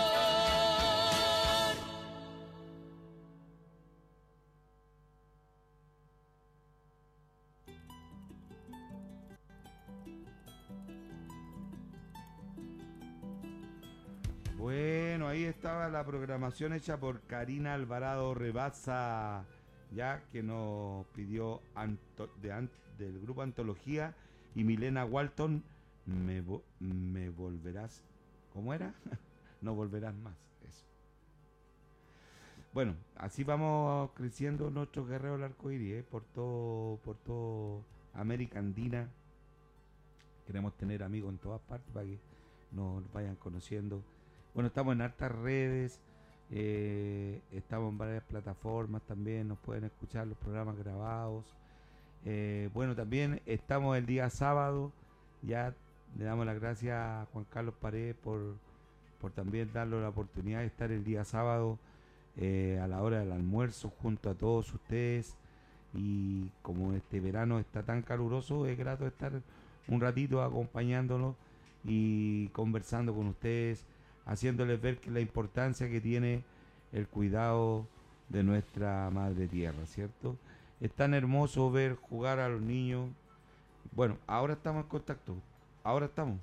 Bueno, ahí estaba la programación hecha por Karina Alvarado Rebaza, ya que nos pidió del grupo Antología, y Milena Walton, me volverás, ¿cómo era? no volverán más. Eso. Bueno, así vamos creciendo nuestros guerreros del arcoíris, por todo América Andina. Queremos tener amigos en todas partes para que nos vayan conociendo. Bueno, estamos en hartas redes, estamos en varias plataformas también, nos pueden escuchar los programas grabados. Bueno, también estamos el día sábado, ya le damos las gracias a Juan Carlos Paredes por también darle la oportunidad de estar el día sábado a la hora del almuerzo junto a todos ustedes. Y como este verano está tan caluroso, es grato estar un ratito acompañándonos y conversando con ustedes, haciéndoles ver que la importancia que tiene el cuidado de nuestra madre tierra, ¿cierto? Es tan hermoso ver jugar a los niños. Bueno, ahora estamos en contacto. Estamos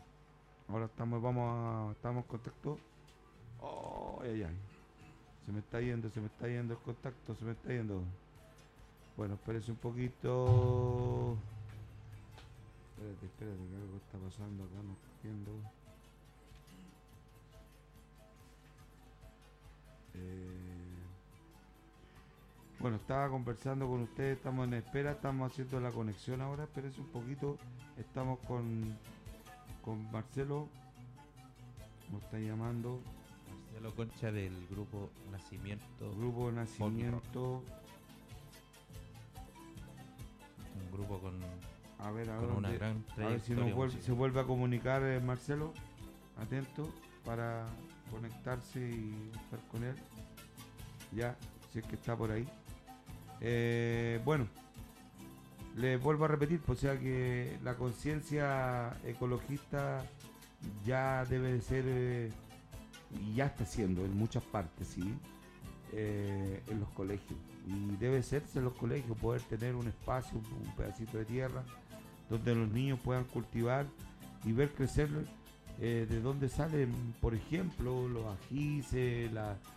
en contacto. Oh, ay. Se me está yendo el contacto, se me está yendo. Bueno, espérese un poquito. Espérate, que algo está pasando acá, no entiendo. Bueno, estaba conversando con ustedes, estamos en espera, estamos haciendo la conexión ahora, espérense un poquito, estamos con Marcelo, nos está llamando. Marcelo Concha del Grupo Nacimiento. Un grupo con una gran trayectoria. A ver si se vuelve a comunicar Marcelo, atento para conectarse y estar con él. Ya, si es que está por ahí. Bueno, les vuelvo a repetir, pues, o sea que la conciencia ecologista ya debe de ser, y ya está siendo en muchas partes, ¿sí? En los colegios. Y debe serse en los colegios, poder tener un espacio, un pedacito de tierra, donde los niños puedan cultivar y ver crecer de dónde salen, por ejemplo, los ajíes,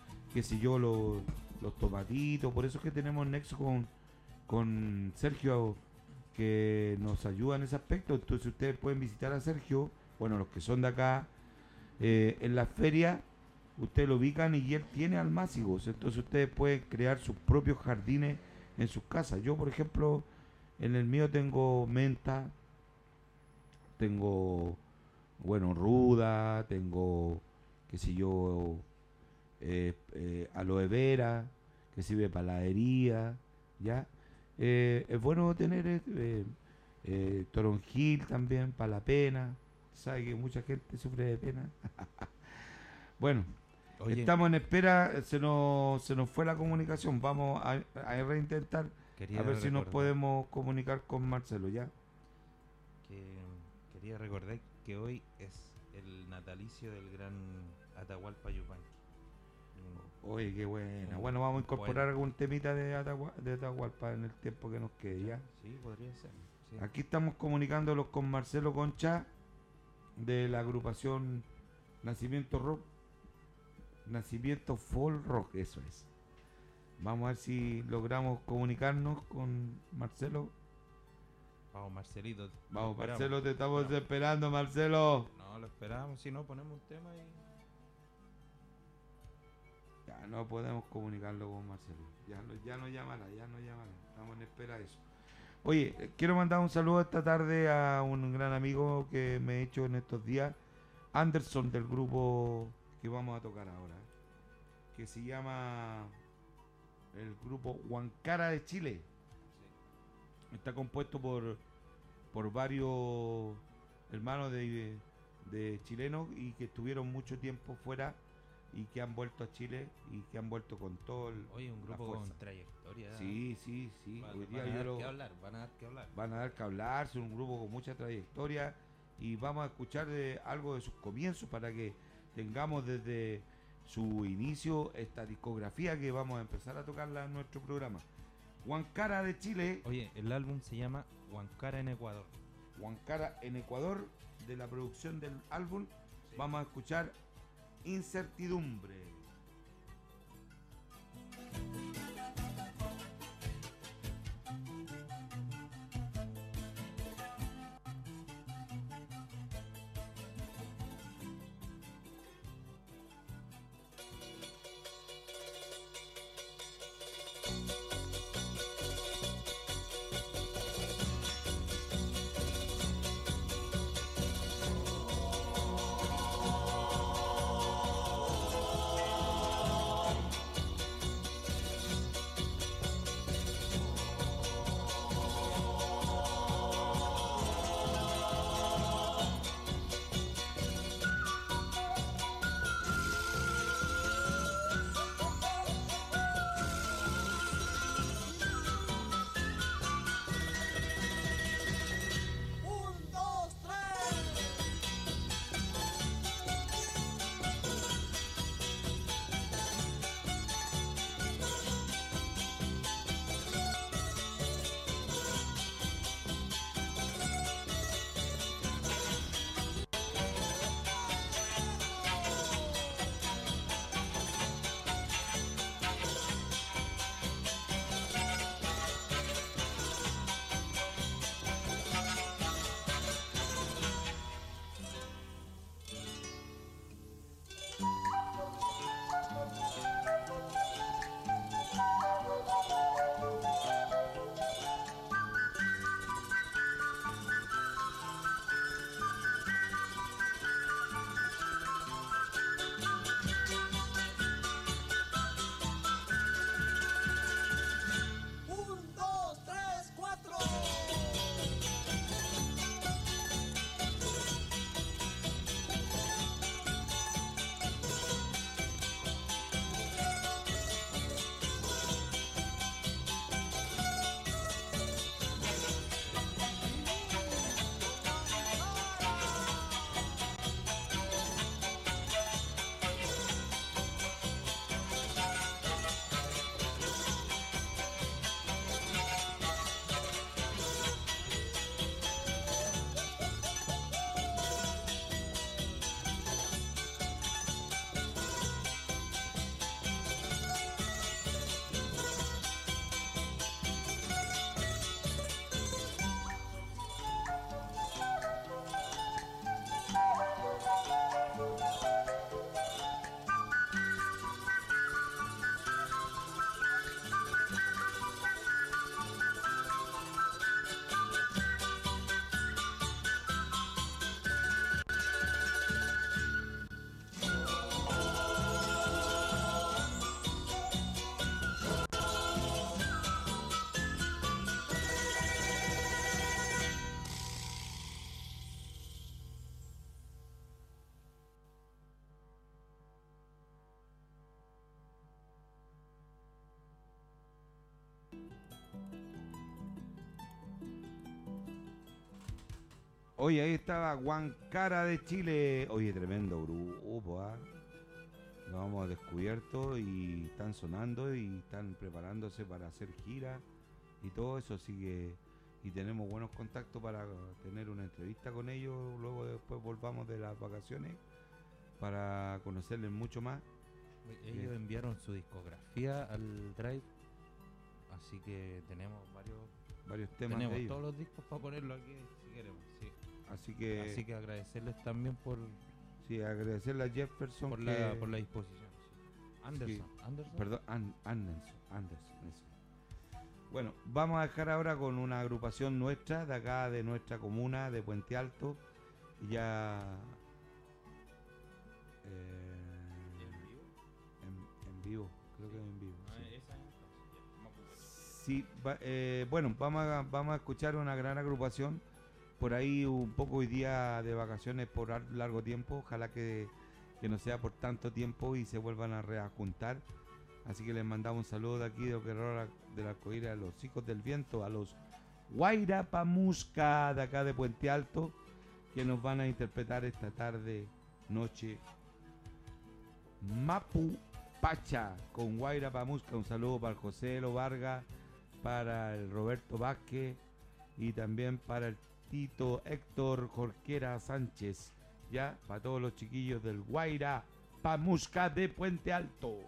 los tomatitos. Por eso es que tenemos nexo con Sergio, que nos ayuda en ese aspecto. Entonces ustedes pueden visitar a Sergio, bueno, los que son de acá, en la feria, ustedes lo ubican y él tiene almácigos. Entonces ustedes pueden crear sus propios jardines en sus casas. Yo, por ejemplo, en el mío tengo menta, tengo, bueno, ruda, tengo, qué sé yo, aloe vera, que sirve para la herida, ¿ya? Es bueno tener toronjil también para la pena. Sabe que mucha gente sufre de pena. Bueno, oye, estamos en espera, se nos fue la comunicación. Vamos a reintentar, a ver si nos podemos comunicar con Marcelo, ¿ya? Quería recordar que hoy es el natalicio del gran Atahualpa Yupanqui. Oye, qué buena. Bueno, vamos a incorporar algún temita de Atahualpa en el tiempo que nos quede, ¿ya? Sí, podría ser. Sí. Aquí estamos comunicándolos con Marcelo Concha de la agrupación Nacimiento Folk Rock, eso es. Vamos a ver si logramos comunicarnos con Marcelo. Vamos, Marcelito. Vamos, Marcelo, te estamos esperando, Marcelo. No, lo esperamos, si no ponemos un tema y... Ya no podemos comunicarlo con Marcelo. Ya no llamará. Estamos en espera de eso. Oye, quiero mandar un saludo esta tarde a un gran amigo que me he hecho en estos días, Anderson, del grupo que vamos a tocar ahora, que se llama el grupo Huancara de Chile. Sí. Está compuesto por varios hermanos de chilenos y que estuvieron mucho tiempo fuera y que han vuelto a Chile y que han vuelto con todo Oye, un grupo con trayectoria. Sí. Van a dar que hablar, son un grupo con mucha trayectoria y vamos a escuchar algo de sus comienzos para que tengamos desde su inicio esta discografía que vamos a empezar a tocarla en nuestro programa. Huancara de Chile. Oye, el álbum se llama Huancara en Ecuador. Huancara en Ecuador, de la producción del álbum, sí. Vamos a escuchar Incertidumbre. Oye, ahí estaba Guancara de Chile. Oye, tremendo grupo, ¿ah? Lo hemos descubierto y están sonando y están preparándose para hacer gira y todo eso, así que y tenemos buenos contactos para tener una entrevista con ellos, luego después volvamos de las vacaciones para conocerles mucho más. Ellos enviaron su discografía al Drive, así que tenemos varios temas tenemos de ellos. todos los discos para ponerlo aquí si queremos, sí. Así que agradecerles también por agradecerle a Jefferson por la disposición. Sí. Anderson, eso. Bueno, vamos a dejar ahora con una agrupación nuestra, de acá, de nuestra comuna, de Puente Alto. Y ya... en vivo, creo que en vivo. Sí, bueno, vamos a escuchar una gran agrupación. Por ahí un poco hoy día de vacaciones por largo tiempo. Ojalá que no sea por tanto tiempo y se vuelvan a reajuntar. Así que les mandamos un saludo de aquí de Guerrero del Arcoíris a los Hijos del Viento, a los Guairapamusca de acá de Puente Alto, que nos van a interpretar esta tarde, noche, Mapu Pacha con Guairapamusca. Un saludo para el José Elo Vargas, para el Roberto Vázquez y también para el Tito Héctor Jorquera Sánchez, ya, para todos los chiquillos del Guairapamusca de Puente Alto.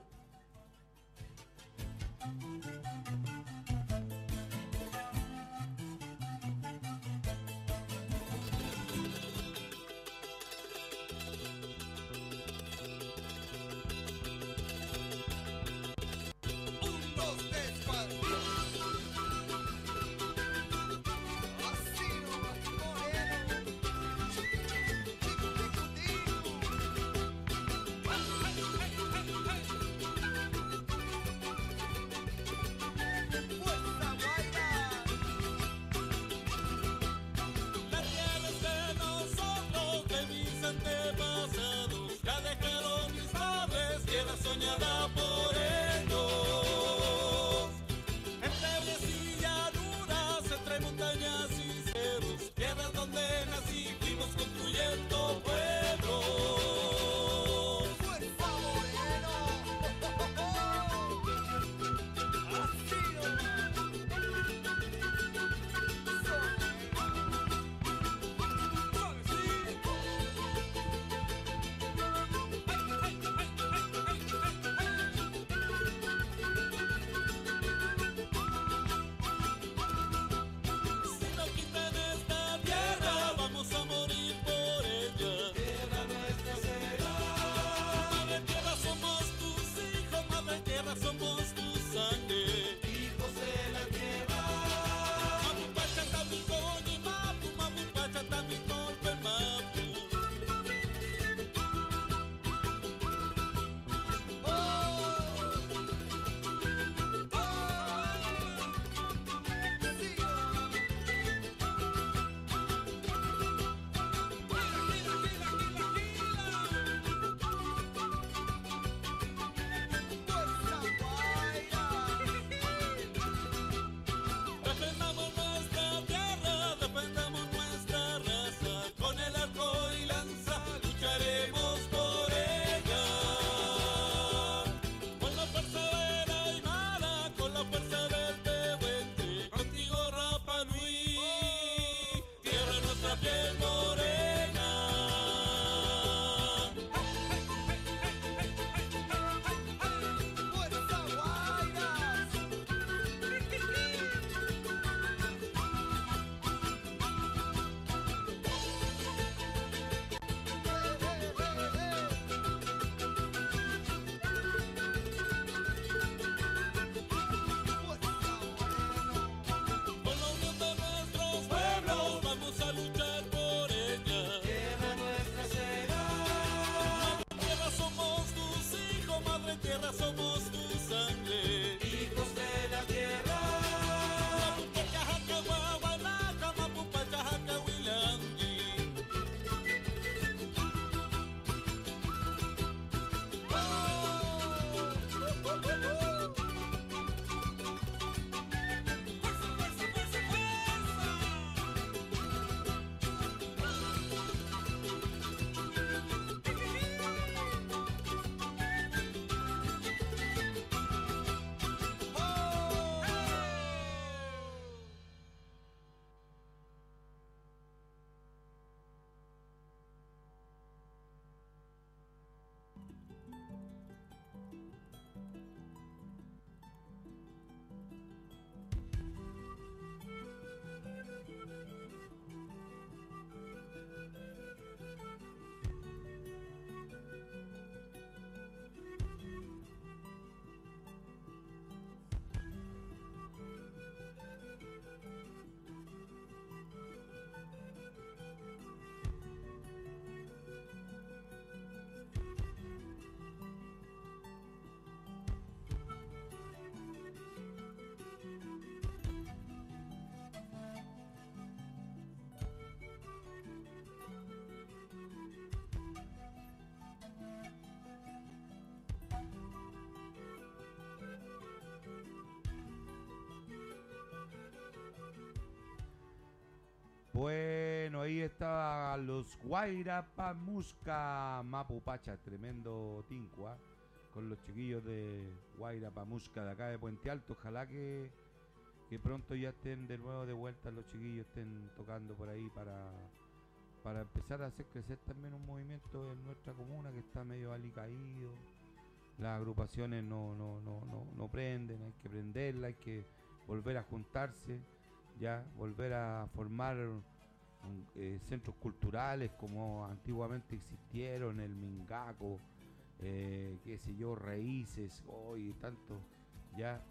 Bueno, ahí estaban los Guairapamusca Mapupacha, tremendo tinco, con los chiquillos de Guairapamusca de acá de Puente Alto. Ojalá que pronto ya estén de nuevo de vuelta los chiquillos, estén tocando por ahí para empezar a hacer crecer también un movimiento en nuestra comuna que está medio alicaído. Las agrupaciones no prenden, hay que prenderla, hay que volver a juntarse, ya volver a formar centros culturales como antiguamente existieron, el Mingaco, qué sé yo, Raíces, hoy tanto, ya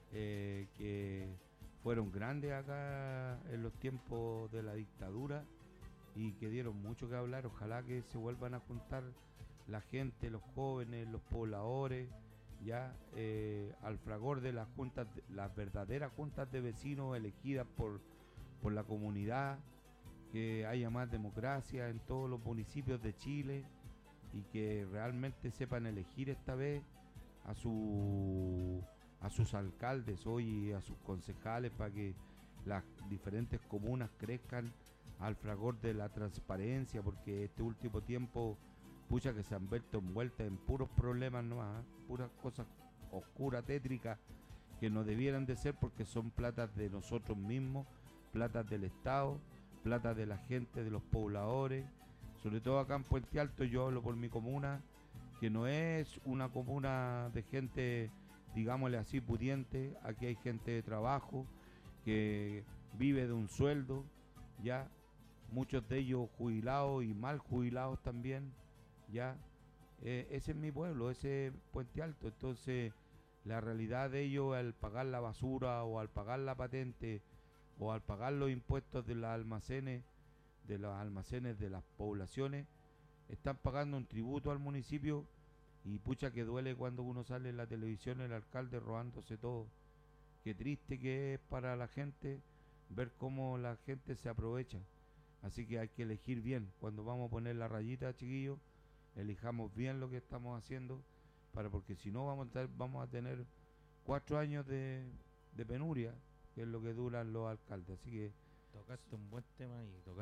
que fueron grandes acá en los tiempos de la dictadura y que dieron mucho que hablar. Ojalá que se vuelvan a juntar la gente, los jóvenes, los pobladores, ya al fragor de las juntas, las verdaderas juntas de vecinos elegidas por la comunidad, que haya más democracia en todos los municipios de Chile y que realmente sepan elegir esta vez a sus alcaldes hoy, a sus concejales, para que las diferentes comunas crezcan al fragor de la transparencia, porque este último tiempo, pucha, que se han vuelto envueltas en puros problemas nomás, puras cosas oscuras, tétricas, que no debieran de ser, porque son platas de nosotros mismos, platas del Estado, plata de la gente, de los pobladores, sobre todo acá en Puente Alto. Yo hablo por mi comuna, que no es una comuna de gente, digámosle así, pudiente. Aquí hay gente de trabajo que vive de un sueldo, ya muchos de ellos jubilados y mal jubilados también, ya ese es mi pueblo, ese es Puente Alto. Entonces la realidad de ellos, al pagar la basura o al pagar la patente o al pagar los impuestos de los almacenes de las poblaciones, están pagando un tributo al municipio. Y pucha que duele cuando uno sale en la televisión el alcalde robándose todo. Qué triste que es para la gente ver cómo la gente se aprovecha. Así que hay que elegir bien. Cuando vamos a poner la rayita, chiquillos, elijamos bien lo que estamos haciendo, porque si no vamos a tener 4 años de penuria, que es lo que duran los alcaldes. Así que tocaste un buen tema.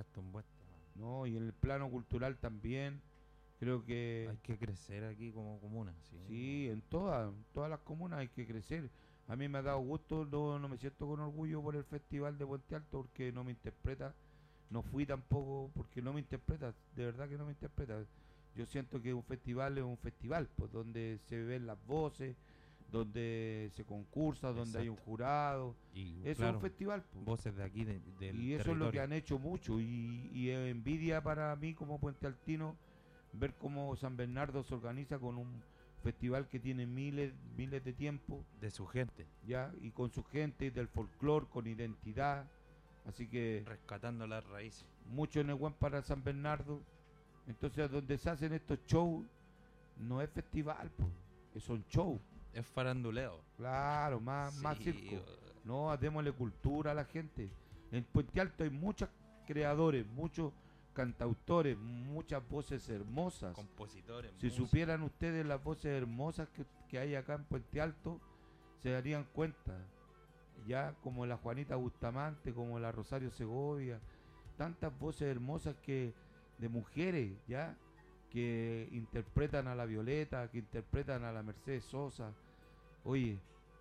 No, y en el plano cultural también. Creo que hay que crecer aquí como comuna. Sí, en todas las comunas hay que crecer. A mí me ha dado gusto, no me siento con orgullo por el festival de Puente Alto, porque no me interpreta. No fui tampoco porque no me interpreta, de verdad que no me interpreta. Yo siento que un festival es un festival, pues, donde se ven las voces, donde se concursa, donde hay un jurado. Y, eso claro, es un festival, pues. Voces de aquí, del y eso territorio. Es lo que han hecho mucho, y es envidia para mí como puentealtino ver cómo San Bernardo se organiza con un festival que tiene miles de tiempo. De su gente. Ya, y con su gente, del folclore, con identidad. Así que rescatando las raíces. Mucho Nehuén para San Bernardo. Entonces, donde se hacen estos shows, no es festival, pues, son shows. Es faranduleo. Claro, más circo. No, démosle cultura a la gente. En Puente Alto hay muchos creadores, muchos cantautores, muchas voces hermosas. Compositores. Si supieran ustedes las voces hermosas que hay acá en Puente Alto, se darían cuenta. Ya, como la Juanita Bustamante, como la Rosario Segovia, tantas voces hermosas de mujeres, ya, que interpretan a la Violeta, que interpretan a la Mercedes Sosa. Oye,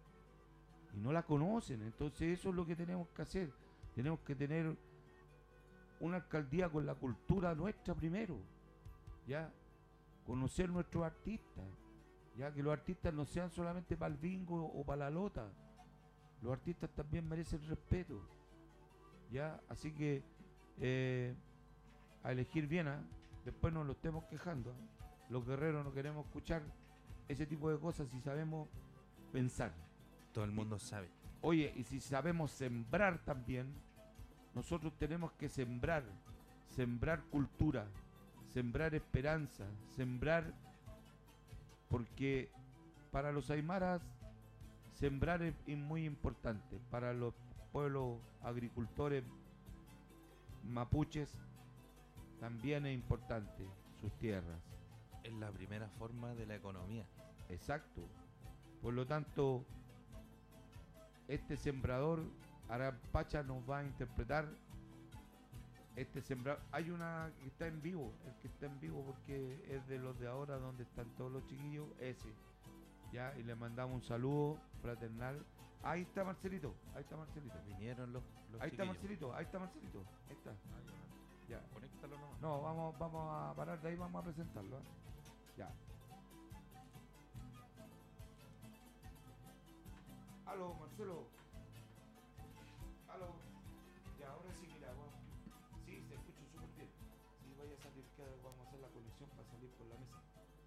y no la conocen. Entonces eso es lo que tenemos que hacer. Tenemos que tener una alcaldía con la cultura nuestra primero, ya, conocer nuestros artistas, ya, que los artistas no sean solamente para el bingo o para la lota. Los artistas también merecen respeto, ya, así que a elegir bien, después no lo estemos quejando. Los guerreros no queremos escuchar ese tipo de cosas si sabemos pensar. Todo el mundo sabe. Oye, y si sabemos sembrar también. Nosotros tenemos que sembrar cultura, sembrar esperanza, sembrar, porque para los aymaras sembrar es muy importante, para los pueblos agricultores mapuches también es importante sus tierras. Es la primera forma de la economía. Exacto. Por lo tanto, este sembrador Aram Pacha nos va a interpretar este sembrado, hay una que está en vivo, el que está en vivo porque es de los de ahora donde están todos los chiquillos, ese, ya, y le mandamos un saludo fraternal. Ahí está Marcelito, Vinieron los ahí está chiquillos. Marcelito, ahí está, ya. Conéctalo nomás. No, vamos a parar de ahí, vamos a presentarlo, ¿eh? Ya. Aló, Marcelo. Aló. Ya, ahora sí, mira, vamos. Sí, se escucha súper bien. Si vaya a salir, que vamos a hacer la conexión para salir por la mesa.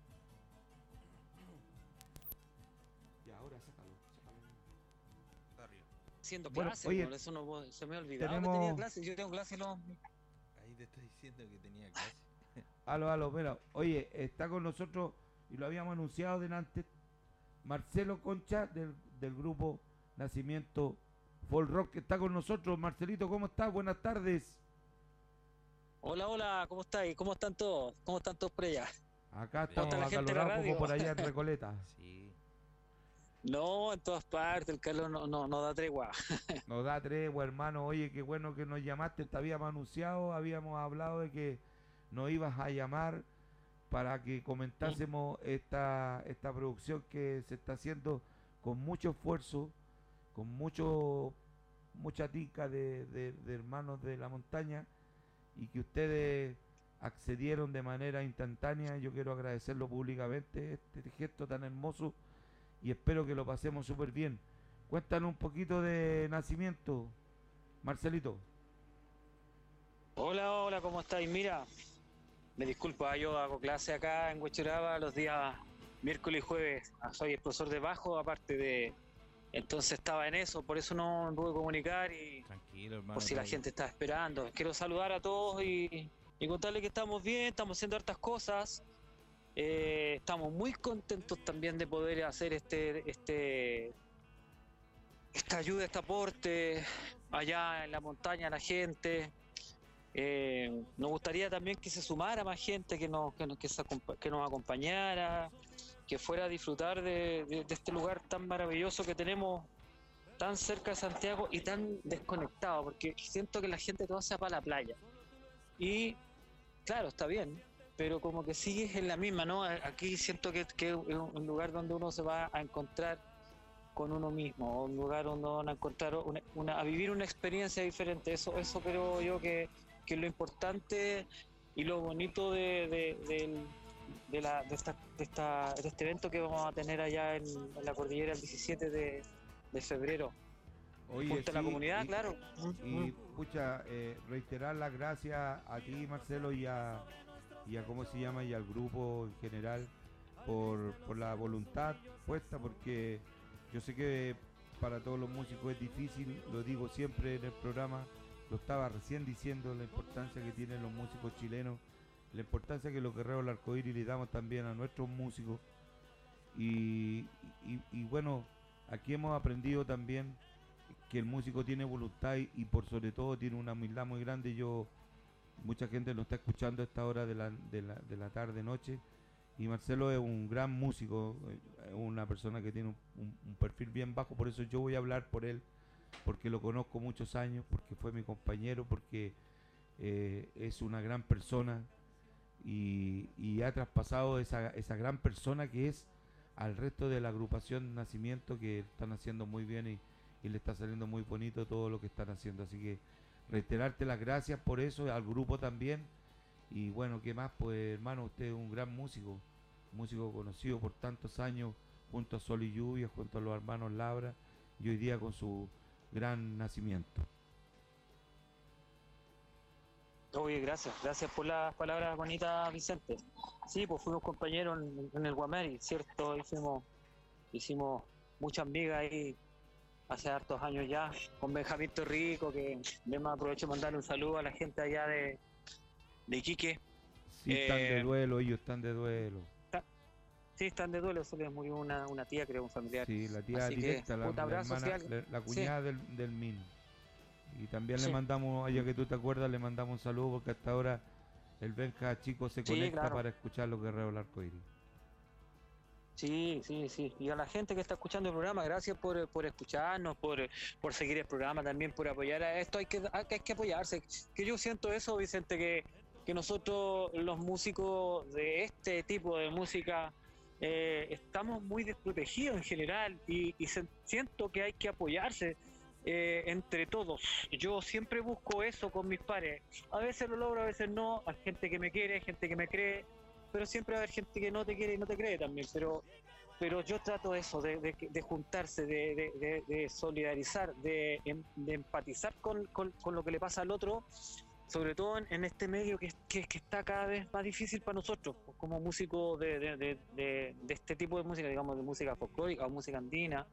Ya, ahora sácalo. Está arriba. Haciendo Bueno, clases, oye, por eso no se me ha olvidado tenemos- que tenía clases. Yo tengo clases los... Ahí te estoy diciendo que tenía clase. Aló, mira. Oye, está con nosotros, y lo habíamos anunciado delante, Marcelo Concha del grupo Nacimiento Folk Rock, que está con nosotros. Marcelito, ¿cómo estás? Buenas tardes. Hola, ¿cómo estáis? ¿Cómo están todos? ¿Cómo están todos por allá? Acá ¿Cómo estamos está la gente de la acalorados como radio? por allá en Recoleta. Sí. No, en todas partes, el Carlos no da tregua. Nos da tregua, hermano. Oye, qué bueno que nos llamaste. Te habíamos anunciado, habíamos hablado de que nos ibas a llamar para que comentásemos esta producción que se está haciendo con mucho esfuerzo, con mucha tica de hermanos de la montaña, y que ustedes accedieron de manera instantánea. Yo quiero agradecerlo públicamente, este gesto tan hermoso, y espero que lo pasemos súper bien. Cuéntanos un poquito de Nacimiento, Marcelito. Hola, ¿cómo estáis? Mira, me disculpa, yo hago clase acá en Huechuraba los días miércoles y jueves. Soy el profesor de bajo, aparte de... Entonces estaba en eso, por eso no pude comunicar y Tranquilo, hermano. por si la gente está esperando. Quiero saludar a todos y contarles que estamos bien, estamos haciendo hartas cosas. Estamos muy contentos también de poder hacer esta ayuda, este aporte allá en la montaña a la gente. Nos gustaría también que se sumara más gente, que nos acompañara, que fuera a disfrutar de este lugar tan maravilloso que tenemos tan cerca de Santiago y tan desconectado, porque siento que la gente toda se va para la playa. Y claro, está bien, pero como que sigues en la misma, ¿no? Aquí siento que es un lugar donde uno se va a encontrar con uno mismo, un lugar donde van a encontrar a vivir una experiencia diferente. Eso creo yo que es lo importante y lo bonito de este evento que vamos a tener allá en la cordillera el 17 de febrero. Oye, Junto a la sí, comunidad, claro. Y pucha, reiterar las gracias a ti, Marcelo, y a cómo se llama, y al grupo en general por la voluntad puesta, porque yo sé que para todos los músicos es difícil, lo digo siempre en el programa, lo estaba recién diciendo, la importancia que tienen los músicos chilenos, la importancia que los guerreros del arcoíris le damos también a nuestros músicos, y bueno, aquí hemos aprendido también que el músico tiene voluntad y por sobre todo tiene una humildad muy grande. Mucha gente lo está escuchando a esta hora de la tarde, noche, y Marcelo es un gran músico, es una persona que tiene un perfil bien bajo, por eso yo voy a hablar por él, porque lo conozco muchos años, porque fue mi compañero, porque es una gran persona y ha traspasado esa gran persona que es al resto de la agrupación Nacimiento, que están haciendo muy bien y le está saliendo muy bonito todo lo que están haciendo. Así que reiterarte las gracias por eso, al grupo también. Y bueno, ¿qué más? Pues hermano, usted es un gran músico conocido por tantos años junto a Sol y Lluvia, junto a los hermanos Labra, y hoy día con su gran Nacimiento. Oye, gracias por las palabras bonitas, Vicente. Sí, pues fuimos compañeros en el Guamari, ¿cierto? Hicimos muchas migas ahí hace hartos años ya, con Benjamín Torrico, que además aprovecho de mandarle un saludo a la gente allá de Iquique. Sí, están de duelo, ellos están de duelo. Sí, están de duelo, se les murió una tía, creo, un familiar. Sí, la tía Así directa, que, la abrazo, hermana, sí, la cuñada del Min. Y también Sí. le mandamos, ya que tú te acuerdas, le mandamos un saludo, porque hasta ahora el Benja chico se Sí, conecta claro. para escuchar los guerreros del arcoíris. Sí, sí, sí. Y a la gente que está escuchando el programa, gracias por escucharnos, por seguir el programa, también por apoyar a esto. Hay que apoyarse. Que yo siento eso, Vicente, que nosotros, los músicos de este tipo de música, estamos muy desprotegidos en general y siento que hay que apoyarse entre todos. Yo siempre busco eso con mis pares. A veces lo logro, a veces no. Hay gente que me quiere, gente que me cree, pero siempre va a haber gente que no te quiere y no te cree también, pero yo trato eso, de juntarse, de solidarizar, de empatizar con lo que le pasa al otro, sobre todo en este medio que está cada vez más difícil para nosotros, pues, como músicos de este tipo de música, digamos, de música folclórica o música andina,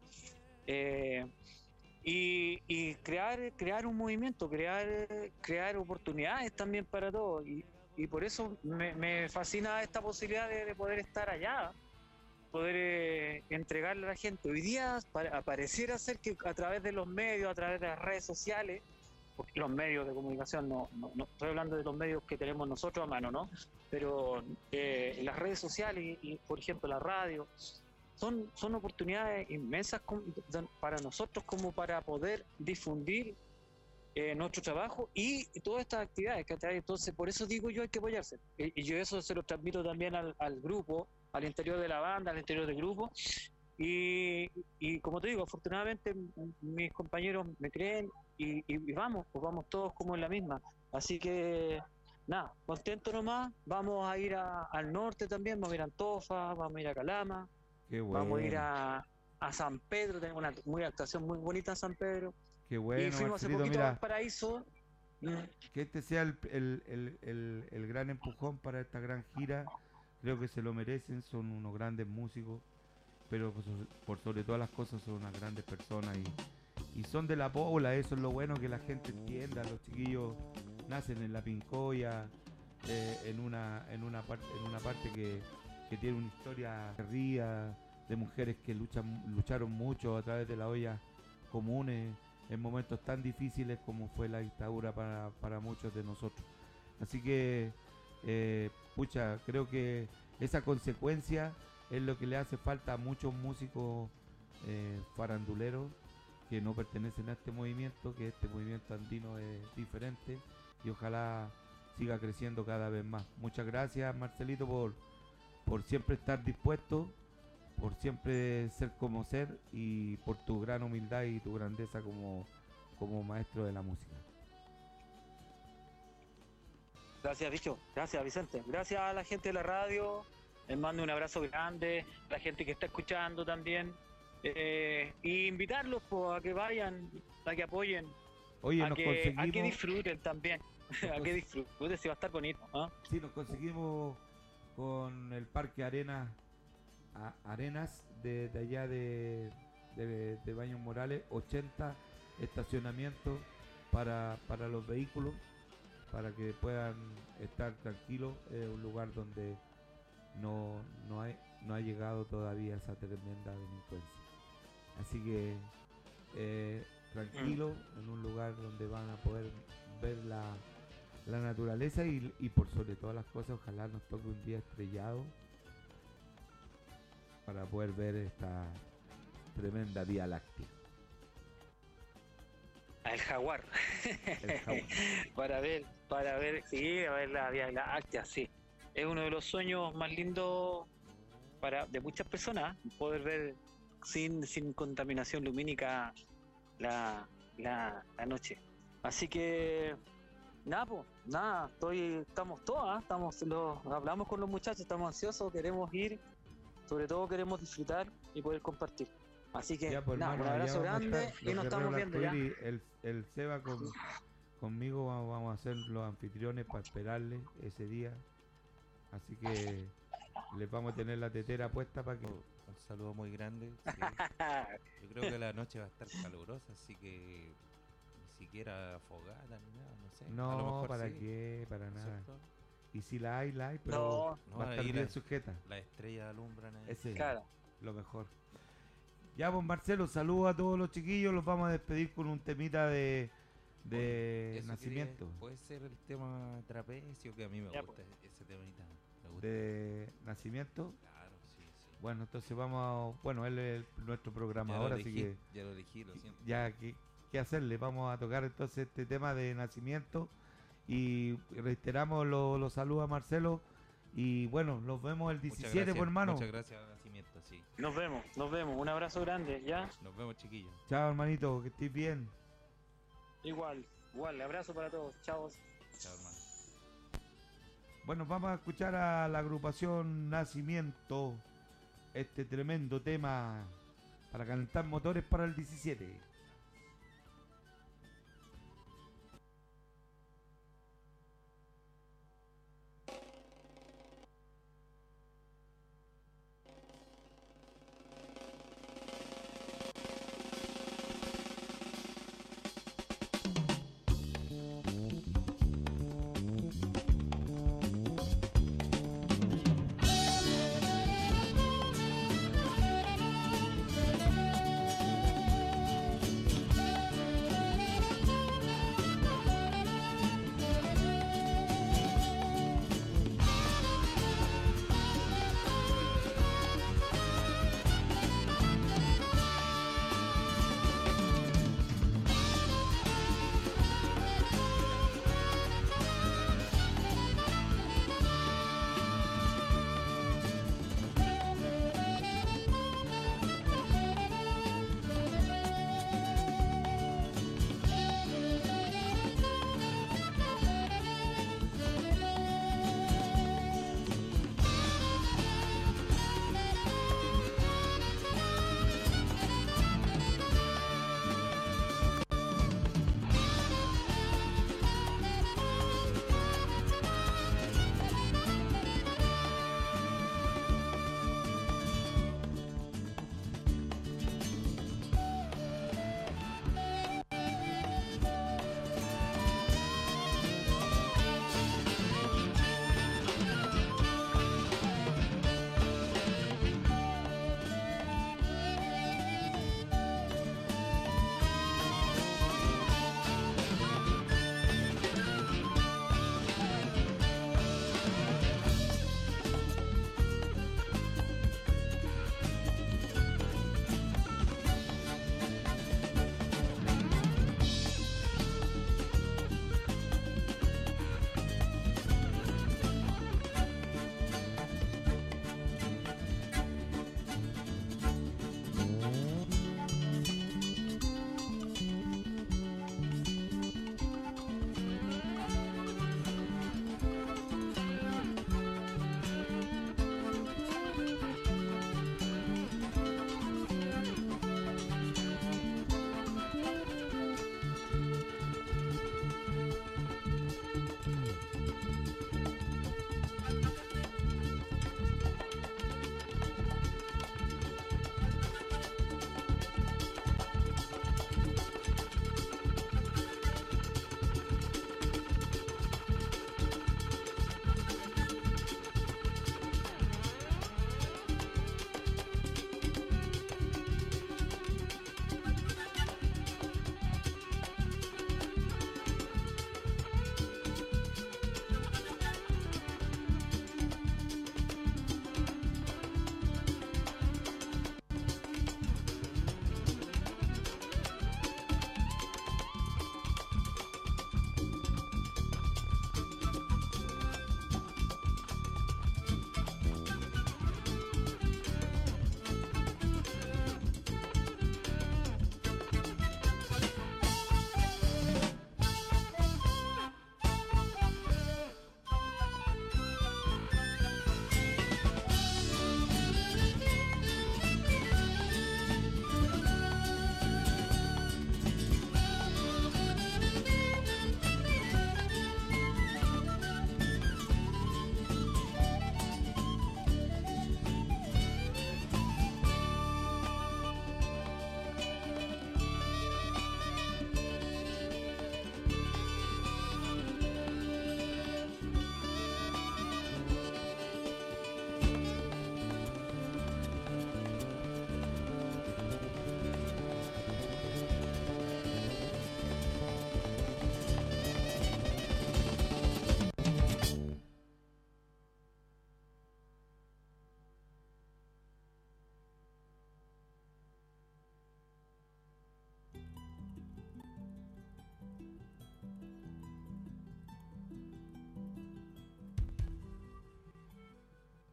y crear un movimiento, crear oportunidades también para todos. Y por eso me fascina esta posibilidad de poder estar allá, poder entregarle a la gente. Hoy día pareciera ser que a través de los medios, a través de las redes sociales, porque los medios de comunicación, no estoy hablando de los medios que tenemos nosotros a mano, ¿no? Pero las redes sociales y por ejemplo la radio, son oportunidades inmensas para nosotros como para poder difundir nuestro trabajo y todas estas actividades, ¿cachai? Entonces, por eso digo yo, hay que apoyarse. Y yo eso se lo transmito también al grupo, al interior de la banda, al interior del grupo. Y como te digo, afortunadamente mis compañeros me creen y vamos, pues vamos todos como en la misma. Así que, nada, contento nomás. Vamos a ir al norte también, vamos a ir a Antofa, vamos a ir a Calama, Qué bueno. vamos a ir a San Pedro, tenemos una actuación muy bonita en San Pedro. Qué bueno, y fuimos hace Marcelito, poquito mira, al Paraíso. que este sea el gran empujón para esta gran gira. Creo que se lo merecen, son unos grandes músicos, pero por sobre todas las cosas son unas grandes personas y son de la pobla. Eso es lo bueno, que la gente entienda. Los chiquillos nacen en la Pincoya, en una parte que tiene una historia ría, de mujeres que lucharon mucho a través de las ollas comunes en momentos tan difíciles como fue la dictadura para muchos de nosotros. Así que, pucha, creo que esa consecuencia es lo que le hace falta a muchos músicos faranduleros que no pertenecen a este movimiento, que este movimiento andino es diferente y ojalá siga creciendo cada vez más. Muchas gracias, Marcelito, por siempre estar dispuesto, por siempre ser como ser y por tu gran humildad y tu grandeza como maestro de la música. Gracias, Bicho. Gracias, Vicente. Gracias a la gente de la radio. Les mando un abrazo grande. A la gente que está escuchando también. Y invitarlos pues, a que vayan, a que apoyen. Oye, a que disfruten también. A que disfruten, si va a estar bonito. ¿Eh? Sí, nos conseguimos con el Parque Arenas de allá de Baños Morales, 80 estacionamientos para los vehículos, para que puedan estar tranquilos. Es un lugar donde no ha llegado todavía esa tremenda delincuencia. Así que tranquilo, en un lugar donde van a poder ver la naturaleza y por sobre todas las cosas, ojalá nos toque un día estrellado para poder ver esta tremenda Vía Láctea. El jaguar. El jaguar. para ver, sí, a ver la Vía Láctea, sí. Es uno de los sueños más lindos de muchas personas, poder ver sin contaminación lumínica la noche. Así que nada, estamos todas, hablamos con los muchachos, estamos ansiosos, queremos ir, sobre todo queremos disfrutar y poder compartir. Así que ya, pues, nada, hermano, un abrazo grande y nos estamos viendo ya. El Seba conmigo vamos a ser los anfitriones para esperarle ese día. Así que les vamos a tener la tetera puesta para que... Un saludo muy grande. Sí. Yo creo que la noche va a estar calurosa, así que ni siquiera fogata ni nada, no sé. No, a lo mejor ¿para sí, qué? Para nada. ¿cierto? Y si la hay, pero va a estar bien sujeta. Las estrellas alumbran ahí. Ese Claro. Lo mejor. Ya, pues Marcelo, saludos a todos los chiquillos. Los vamos a despedir con un temita de nacimiento. Puede ser el tema trapecio, que a mí me Ya, gusta ese temita. De nacimiento. Claro, sí. Bueno, entonces vamos bueno, él es nuestro programador, así que ya lo elegí, lo siento. ya, ¿qué hacerle? Vamos a tocar entonces este tema de nacimiento y reiteramos los saludos a Marcelo y bueno, nos vemos el 17, pues, hermano. Muchas gracias, Nacimiento, sí. Nos vemos, un abrazo grande, ¿ya? Nos vemos, chiquillos. Chao, hermanito, que estés bien. Igual, abrazo para todos, chao. Chao, hermano. Bueno, vamos a escuchar a la agrupación Nacimiento, este tremendo tema para calentar motores para el 17.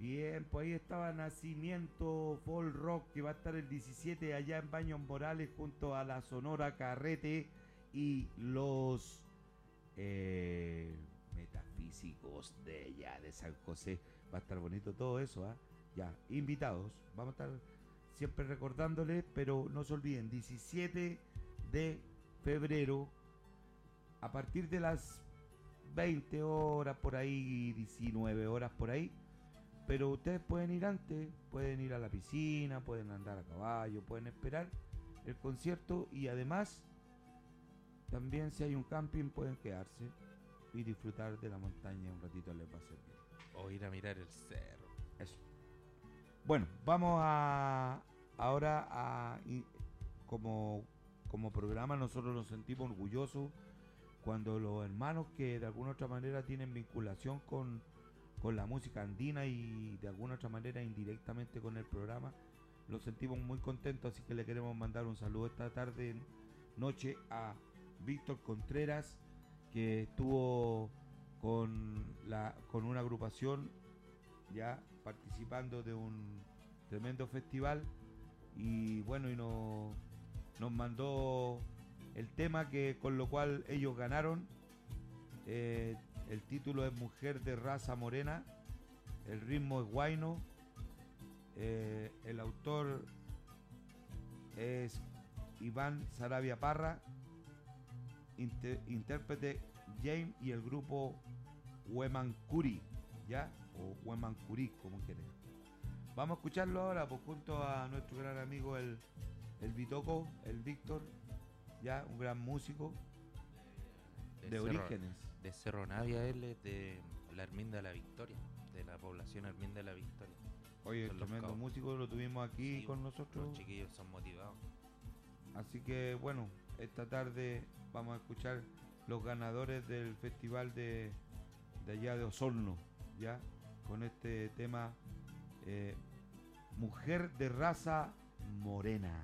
Bien, pues ahí estaba Nacimiento Folk Rock, que va a estar el 17 allá en Baños Morales junto a la Sonora Carrete y los metafísicos de allá de San José. Va a estar bonito todo eso, ¿ah? Ya, invitados. Vamos a estar siempre recordándoles, pero no se olviden, 17 de febrero, a partir de las 20 horas por ahí, 19 horas por ahí. Pero ustedes pueden ir antes, pueden ir a la piscina, pueden andar a caballo, pueden esperar el concierto y además también si hay un camping pueden quedarse y disfrutar de la montaña un ratito, les va a servir. O ir a mirar el cerro. Eso. Bueno, vamos ahora como programa nosotros nos sentimos orgullosos cuando los hermanos que de alguna otra manera tienen vinculación con la música andina y de alguna otra manera indirectamente con el programa, los sentimos muy contentos, así que le queremos mandar un saludo esta tarde, noche, a Víctor Contreras, que estuvo con una agrupación ya participando de un tremendo festival y bueno, y nos mandó el tema con lo cual ellos ganaron. El título es Mujer de Raza Morena, el ritmo es guayno, el autor es Iván Sarabia Parra, intérprete James y el grupo Huemancuri, ¿ya? O Huemancuri, como quieran. Vamos a escucharlo ahora, pues junto a nuestro gran amigo el Bitoco, el Víctor, ya, un gran músico de orígenes. De Cerro Navia, él es de la Herminda de la Victoria, de la población Herminda de la Victoria. Oye, el tremendo músico, lo tuvimos aquí con nosotros. Los chiquillos son motivados. Así que bueno, esta tarde vamos a escuchar los ganadores del festival de allá de Osorno, ya, con este tema Mujer de Raza Morena.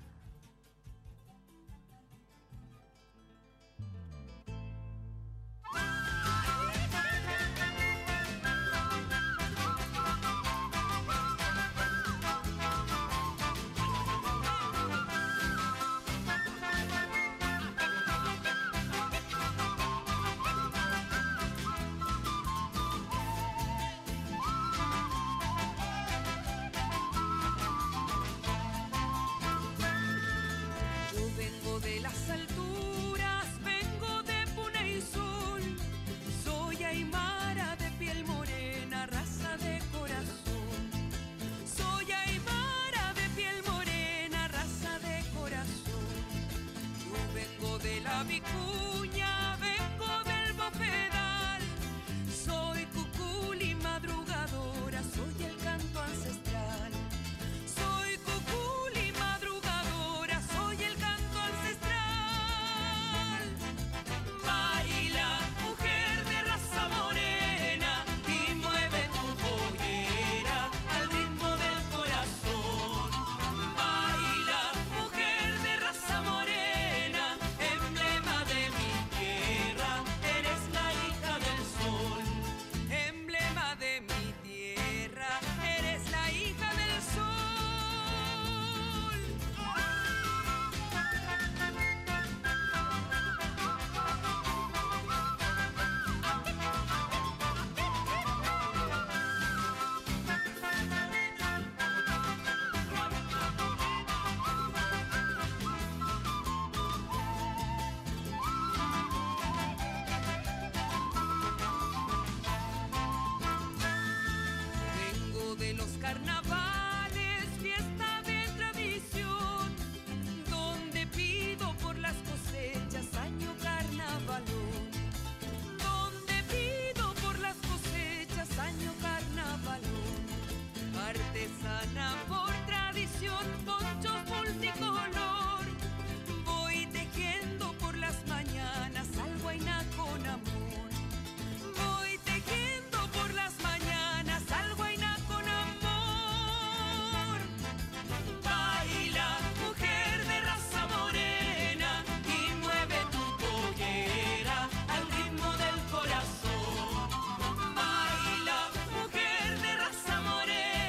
Mujer de raza morena.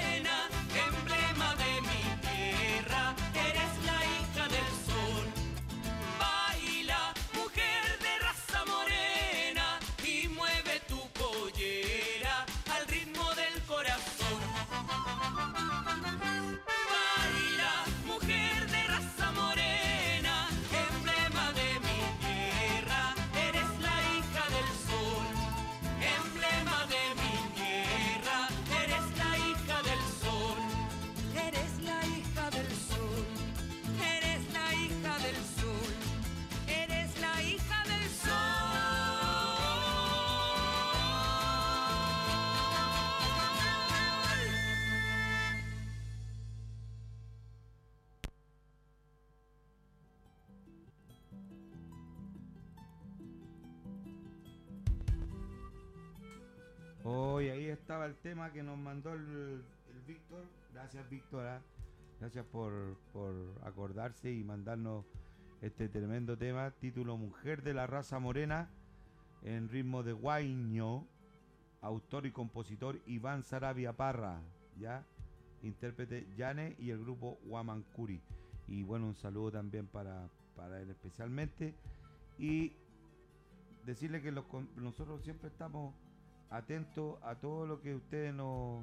Hoy ahí estaba el tema que nos mandó el Víctor. Gracias, Víctor. Gracias por acordarse y mandarnos este tremendo tema. Título Mujer de la raza morena, en ritmo de guayño. Autor y compositor Iván Sarabia Parra, ¿ya? Intérprete Yane y el grupo Guamancuri. Y bueno, un saludo también para él especialmente. Y decirle que nosotros siempre estamos atentos a todo lo que ustedes nos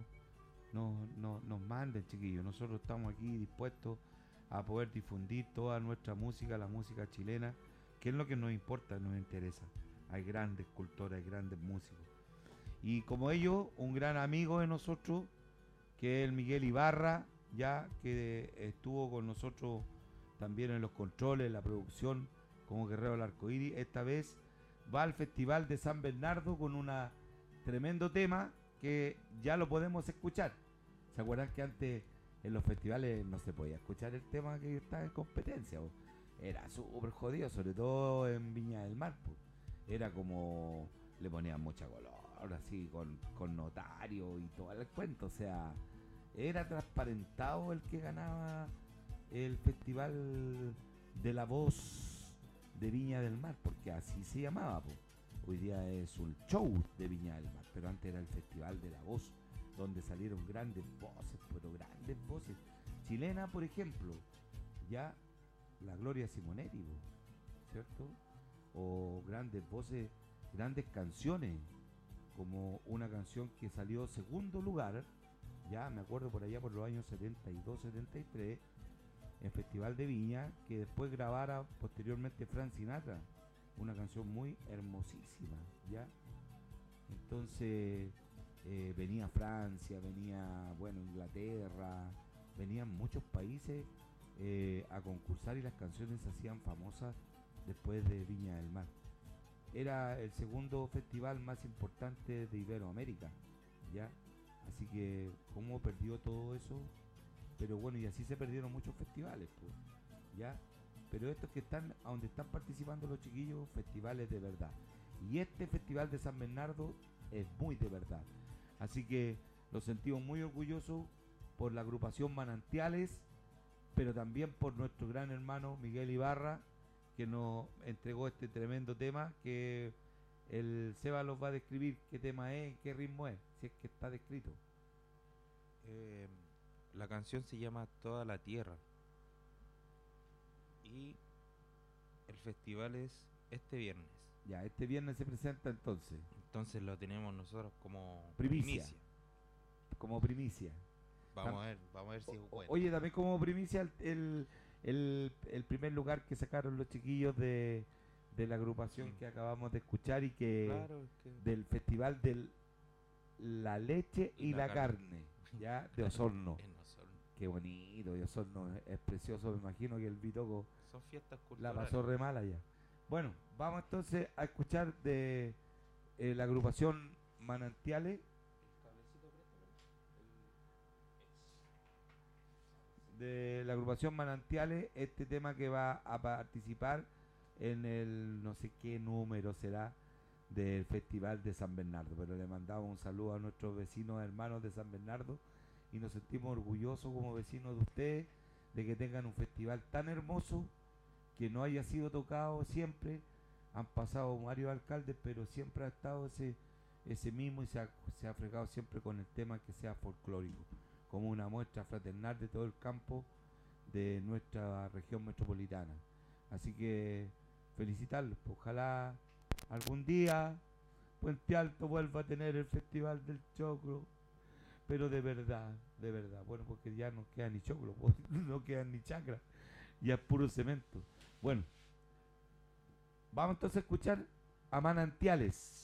manden, chiquillos. Nosotros estamos aquí dispuestos a poder difundir toda nuestra música, la música chilena, que es lo que nos importa, nos interesa. Hay grandes cultores, hay grandes músicos. Y como ellos, un gran amigo de nosotros, que es el Miguel Ibarra, ya que estuvo con nosotros también en los controles, en la producción, como Guerrero del Arcoíris. Esta vez va al Festival de San Bernardo con un tremendo tema que ya lo podemos escuchar. ¿Se acuerdan que antes en los festivales no se podía escuchar el tema que estaba en competencia? Era súper jodido, sobre todo en Viña del Mar. Era como le ponían mucha color, así con notario y todo el cuento. O sea, era transparentado el que ganaba el Festival de la Voz de Viña del Mar, porque así se llamaba. Hoy día es un show de Viña del Mar, pero antes era el Festival de la Voz, donde salieron grandes voces, pero grandes voces. Chilena, por ejemplo, ya la Gloria Simonetti, ¿cierto? O grandes voces, grandes canciones, como una canción que salió segundo lugar, ya me acuerdo por allá por los años 72, 73, en Festival de Viña, que después grabara posteriormente Frank Sinatra, una canción muy hermosísima, ya. Entonces venía Francia, venía, bueno, Inglaterra, venían muchos países a concursar y las canciones se hacían famosas después de Viña del Mar. Era el segundo festival más importante de Iberoamérica, ya. Así que cómo perdió todo eso, pero bueno, y así se perdieron muchos festivales, pues, ya. Pero estos que están, a donde están participando los chiquillos, festivales de verdad. Y este Festival de San Bernardo es muy de verdad. Así que nos sentimos muy orgullosos por la agrupación Manantiales, pero también por nuestro gran hermano Miguel Ibarra, que nos entregó este tremendo tema, que el Seba los va a describir qué tema es, qué ritmo es, si es que está descrito. La canción se llama Toda la Tierra. Y el festival es este viernes. Ya, este viernes se presenta entonces. Entonces lo tenemos nosotros como primicia. Como primicia. Vamos a ver si es bueno. Oye, también como primicia el primer lugar que sacaron los chiquillos de la agrupación que acabamos de escuchar y que, claro, del festival de la leche y la carne, ya, de Osorno. En Osorno. Qué bonito, de Osorno es precioso. Me imagino que el Bitoco son fiestas culturales. La pasó re mal allá. Bueno, vamos entonces a escuchar de la agrupación Manantiales. De la agrupación Manantiales, este tema que va a participar en el no sé qué número será del Festival de San Bernardo, pero le mandamos un saludo a nuestros vecinos hermanos de San Bernardo y nos sentimos orgullosos como vecinos de ustedes de que tengan un festival tan hermoso, que no haya sido tocado siempre. Han pasado varios alcaldes, pero siempre ha estado ese mismo y se ha fregado siempre con el tema que sea folclórico, como una muestra fraternal de todo el campo de nuestra región metropolitana. Así que felicitarlos. Ojalá algún día Puente Alto vuelva a tener el Festival del Choclo, pero de verdad. Bueno, porque ya no queda ni choclo, no queda ni chacra, ya es puro cemento. Bueno, vamos entonces a escuchar a Manantiales.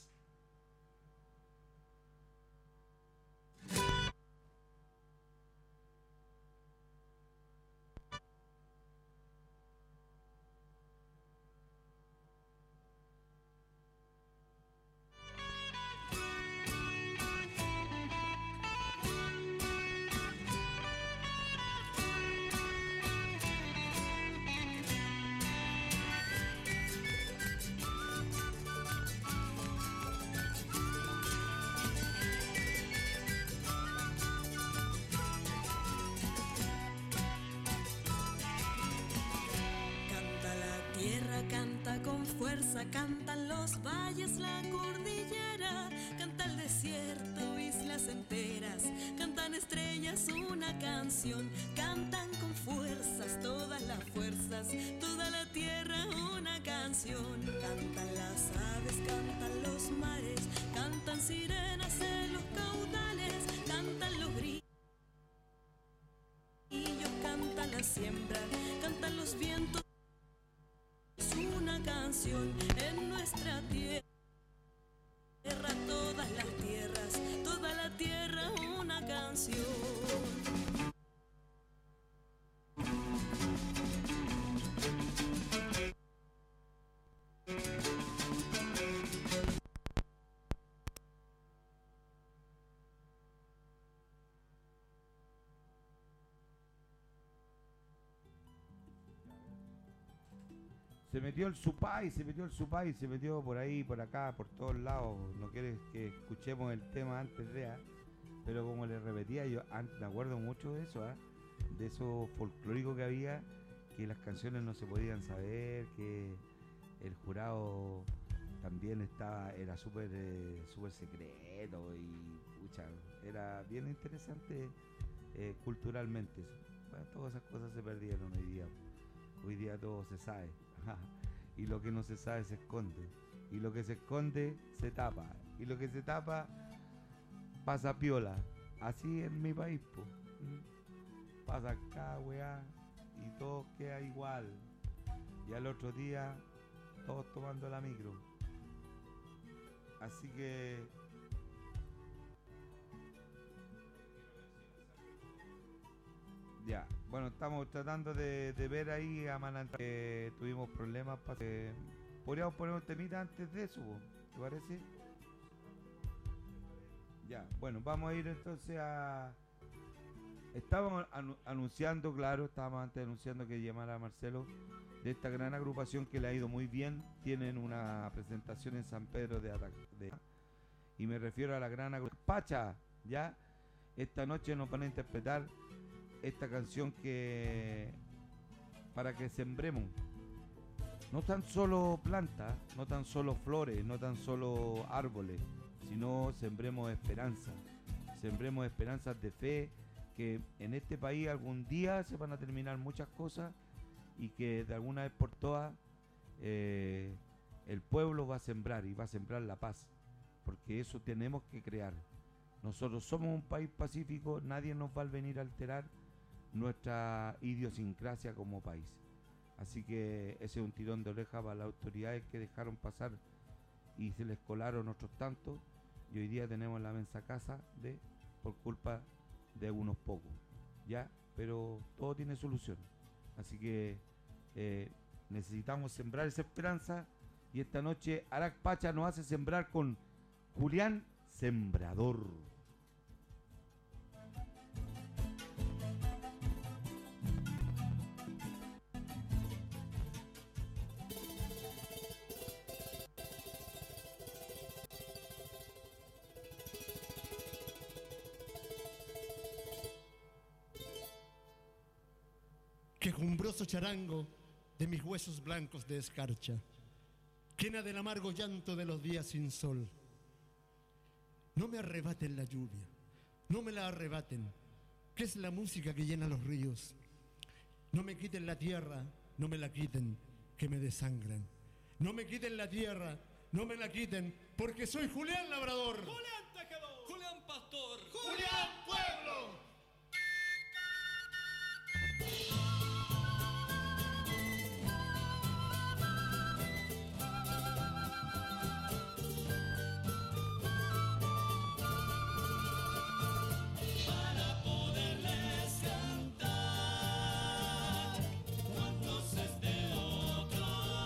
plaza, cantan los valles, la cordillera, canta el desierto, islas enteras, cantan estrellas una canción, cantan con fuerzas, todas las fuerzas, toda la tierra una canción, cantan las aves, cantan los mares, cantan sirenas en los caudales, cantan los grillos, cantan la siembra, cantan los vientos, es una canción en nuestra tierra, todas las tierras, toda la tierra una canción. Se metió el supay, se metió por ahí, por acá, por todos lados. No quiere que escuchemos el tema antes de, pero como les repetía, yo antes me acuerdo mucho de eso, de eso folclórico que había, que las canciones no se podían saber, que el jurado también era súper secreto y pucha, era bien interesante culturalmente. Bueno, todas esas cosas se perdieron hoy día. Hoy día todo se sabe. Y lo que no se sabe se esconde. Y lo que se esconde se tapa. Y lo que se tapa pasa piola. Así en mi país, po. Pasa acá, weá, y todo queda igual. Y al otro día, todos tomando la micro. Así que ya, bueno, estamos tratando de ver ahí a Manantial, que tuvimos problemas. Podríamos poner un temita antes de eso, ¿te parece? Ya, bueno, vamos a ir entonces a... Estábamos anunciando, claro, estábamos antes anunciando que llamara a Marcelo de esta gran agrupación que le ha ido muy bien. Tienen una presentación en San Pedro de y me refiero a la gran agrupación Pacha, ¿ya? Esta noche nos van a interpretar esta canción que para que sembremos no tan solo plantas, no tan solo flores, no tan solo árboles, sino sembremos esperanza, sembremos esperanzas de fe, que en este país algún día se van a terminar muchas cosas y que de alguna vez por todas el pueblo va a sembrar y va a sembrar la paz, porque eso tenemos que crear. Nosotros somos un país pacífico, nadie nos va a venir a alterar nuestra idiosincrasia como país. Así que ese es un tirón de oreja para las autoridades que dejaron pasar y se les colaron otros tantos, y hoy día tenemos la mensa casa por culpa de unos pocos, ya, pero todo tiene solución. Así que necesitamos sembrar esa esperanza, y esta noche Arac Pacha nos hace sembrar con Julián Sembrador. Quejumbroso charango de mis huesos blancos de escarcha, quena del amargo llanto de los días sin sol. No me arrebaten la lluvia, no me la arrebaten, que es la música que llena los ríos. No me quiten la tierra, no me la quiten, que me desangran. No me quiten la tierra, no me la quiten, porque soy Julián Labrador. Julián Tejedor, Julián Pastor, Julián Pueblo.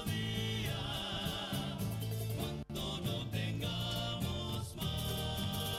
cuando no tengamos más.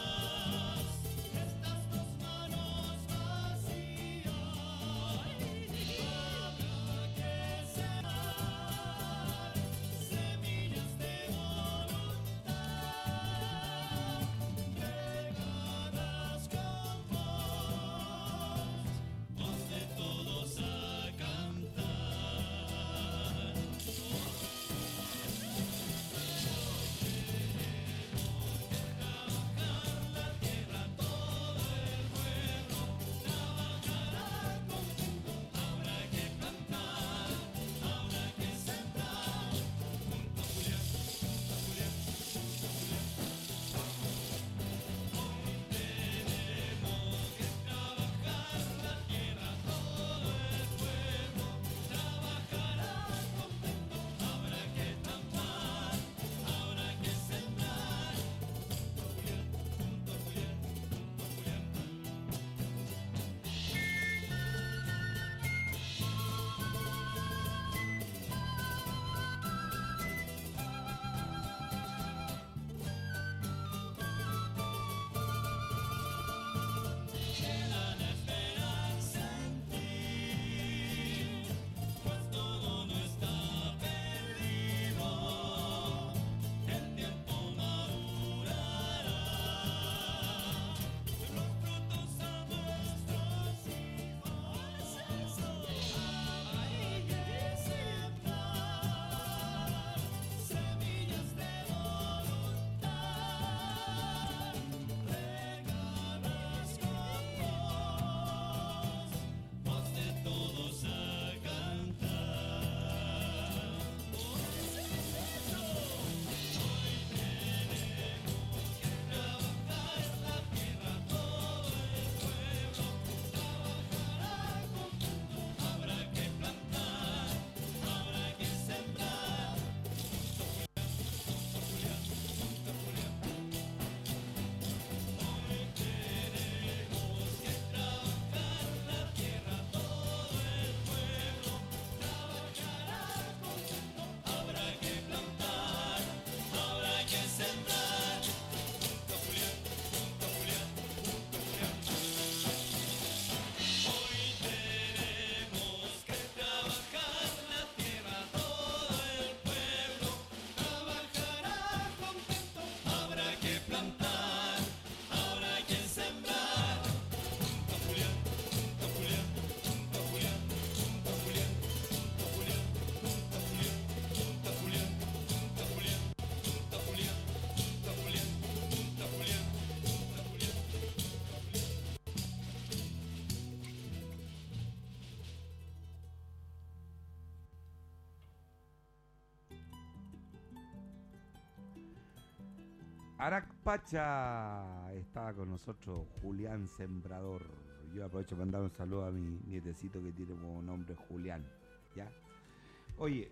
Aracpacha estaba con nosotros Julián Sembrador. Yo aprovecho para mandar un saludo a mi nietecito que tiene como nombre Julián. ¿Ya? Oye,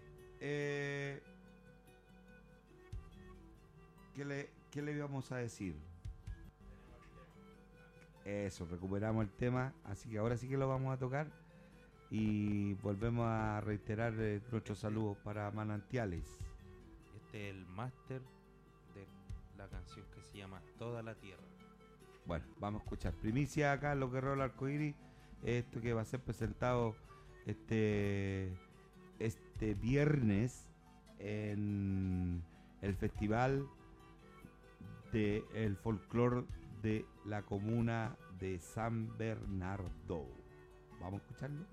¿qué le íbamos a decir? Eso, recuperamos el tema, así que ahora sí que lo vamos a tocar y volvemos a reiterar nuestros saludos para Manantiales. Este es el máster de la canción que se llama Toda la Tierra. Bueno, vamos a escuchar primicia acá en Los Guerreros del Arcoíris, esto que va a ser presentado este viernes en el Festival del Folclor de la comuna de San Bernardo. ¿Vamos a escucharlo?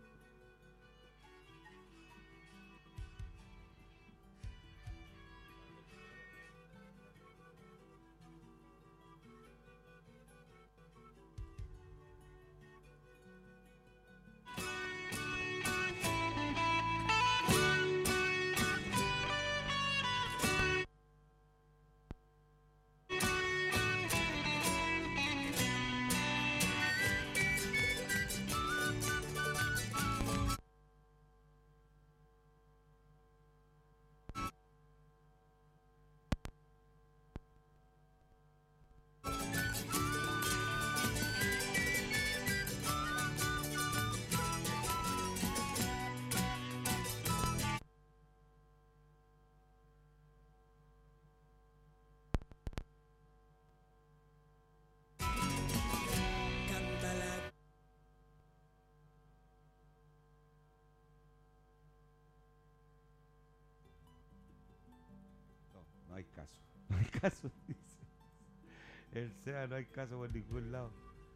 No hay caso. No hay caso, dice. El SEA, no hay caso por ningún lado.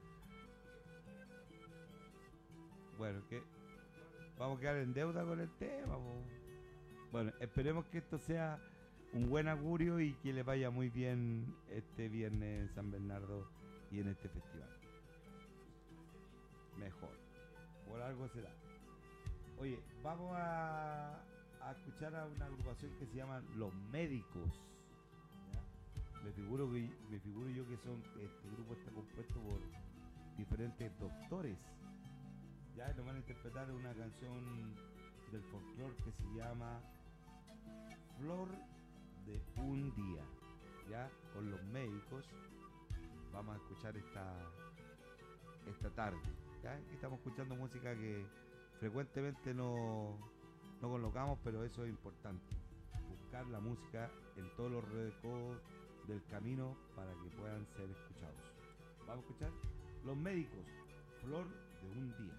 Bueno, ¿qué? Vamos a quedar en deuda con el tema. Bueno, esperemos que esto sea un buen augurio y que le vaya muy bien este viernes en San Bernardo y en este festival. Mejor. Por algo será. Oye, vamos a escuchar a una agrupación que se llama Los Médicos. ¿Ya? Me figuro yo que este grupo está compuesto por diferentes doctores. Ya nos van a interpretar una canción del folclore que se llama Flor de un Día. Ya, con Los Médicos vamos a escuchar esta tarde. ¿Ya? Aquí estamos escuchando música que frecuentemente no colocamos, pero eso es importante. Buscar la música en todos los recodos del camino para que puedan ser escuchados. Vamos a escuchar Los Médicos, Flor de un Día.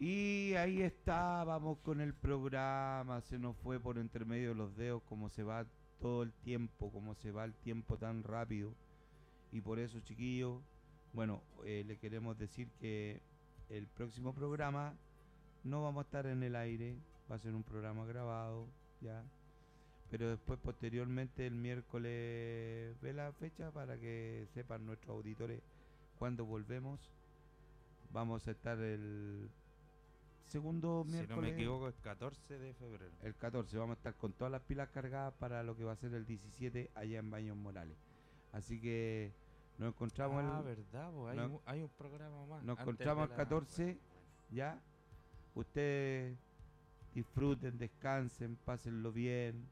Y ahí estábamos con el programa, se nos fue por entre medio de los dedos como se va todo el tiempo, como se va el tiempo tan rápido. Y por eso, chiquillos, bueno, le queremos decir que el próximo programa no vamos a estar en el aire, va a ser un programa grabado, ya. Pero después, posteriormente, el miércoles ve la fecha para que sepan nuestros auditores cuándo volvemos. Vamos a estar el segundo miércoles. Si no me equivoco, es 14 de febrero. El 14, vamos a estar con todas las pilas cargadas para lo que va a ser el 17 allá en Baños Morales. Así que nos encontramos verdad, pues hay un programa más. Nos encontramos el 14, ya. Ustedes disfruten, descansen, pásenlo bien.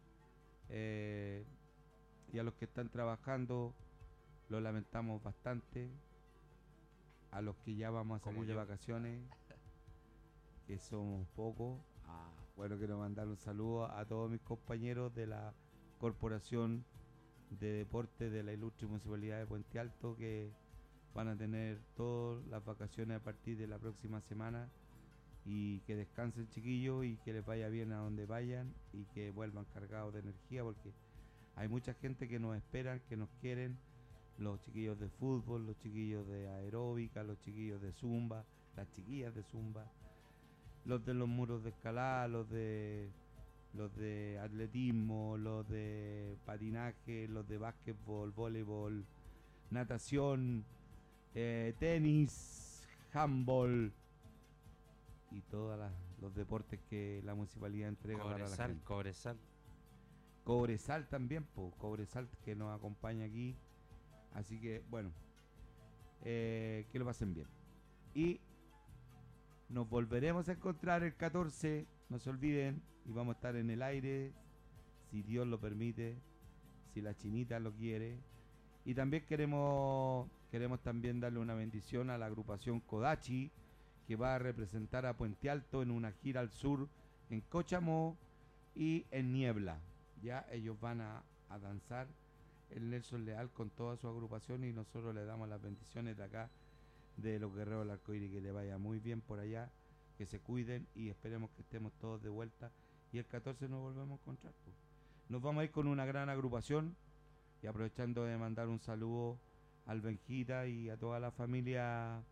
Y a los que están trabajando, lo lamentamos bastante. A los que ya vamos a salir de vacaciones, que somos pocos, bueno, quiero mandar un saludo a todos mis compañeros de la Corporación de Deportes de la Ilustre Municipalidad de Puente Alto, que van a tener todas las vacaciones a partir de la próxima semana, y que descansen, chiquillos, y que les vaya bien a donde vayan y que vuelvan cargados de energía, porque hay mucha gente que nos espera, que nos quieren, los chiquillos de fútbol, los chiquillos de aeróbica, los chiquillos de zumba, las chiquillas de zumba, los de los muros de escalada, los de atletismo, los de patinaje, los de básquetbol, voleibol, natación, tenis, handball y todos los deportes que la municipalidad entrega para la gente. Cobresal también, Cobresal, que nos acompaña aquí. Así que, bueno, que lo pasen bien. Y nos volveremos a encontrar el 14, no se olviden, y vamos a estar en el aire, si Dios lo permite, si la chinita lo quiere. Y también queremos también darle una bendición a la agrupación Kodachi, que va a representar a Puente Alto en una gira al sur, en Cochamó y en Niebla. Ya ellos van a danzar, el Nelson Leal con toda su agrupación, y nosotros le damos las bendiciones de acá, de los Guerreros del Arcoíris, que le vaya muy bien por allá, que se cuiden, y esperemos que estemos todos de vuelta, y el 14 nos volvemos a encontrar. Nos vamos a ir con una gran agrupación, y aprovechando de mandar un saludo al Benjita y a toda la familia,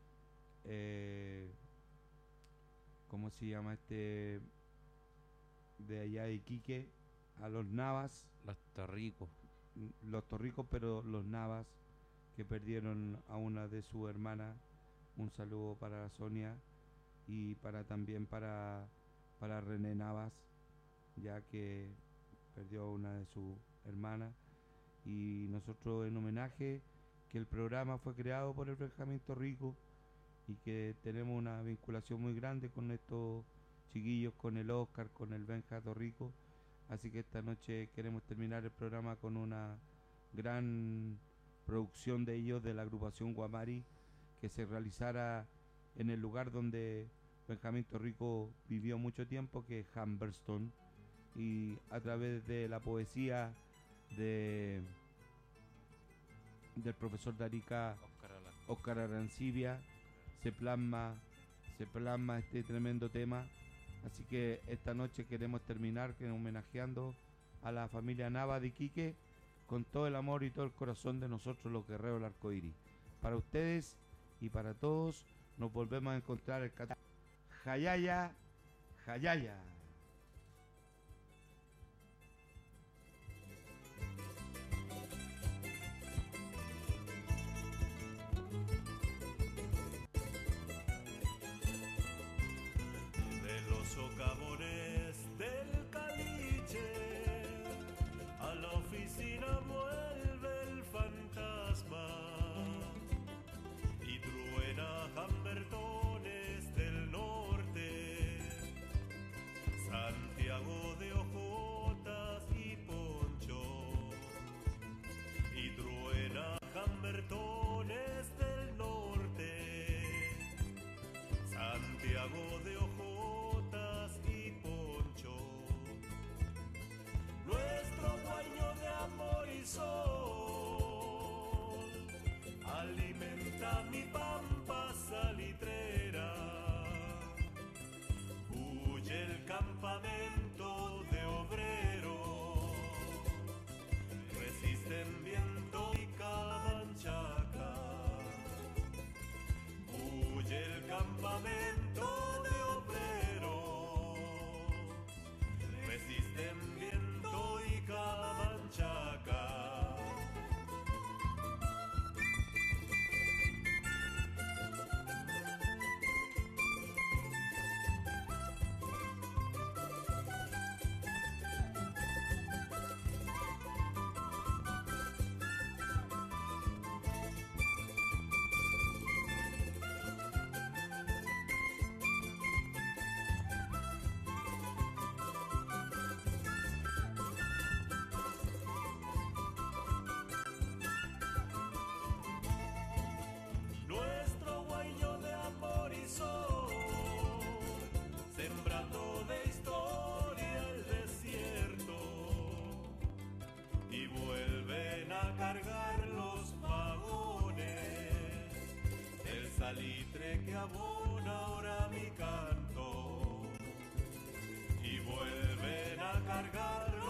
¿cómo se llama de allá de Iquique? A los Navas, los Torricos, pero los Navas, que perdieron a una de sus hermanas. Un saludo para Sonia y también para René Navas, ya que perdió a una de sus hermanas. Y nosotros, en homenaje, que el programa fue creado por el Benjamín Torrico y que tenemos una vinculación muy grande con estos chiquillos, con el Oscar, con el Benja Torrico. Así que esta noche queremos terminar el programa con una gran producción de ellos, de la agrupación Guamari, que se realizara en el lugar donde Benjamín Torrico vivió mucho tiempo, que es Humberston, y a través de la poesía del profesor de Arica, Óscar Arancibia, se plasma este tremendo tema. Así que esta noche queremos terminar homenajeando a la familia Nava de Iquique, con todo el amor y todo el corazón de nosotros, los Guerreros del Arcoíris. Para ustedes y para todos, nos volvemos a encontrar el 14. Jayaya, Jayaya. Socavones del caliche, a la oficina vuelve el fantasma y truena Humbertones del norte, salitre que abona ahora mi canto y vuelven a cargarlo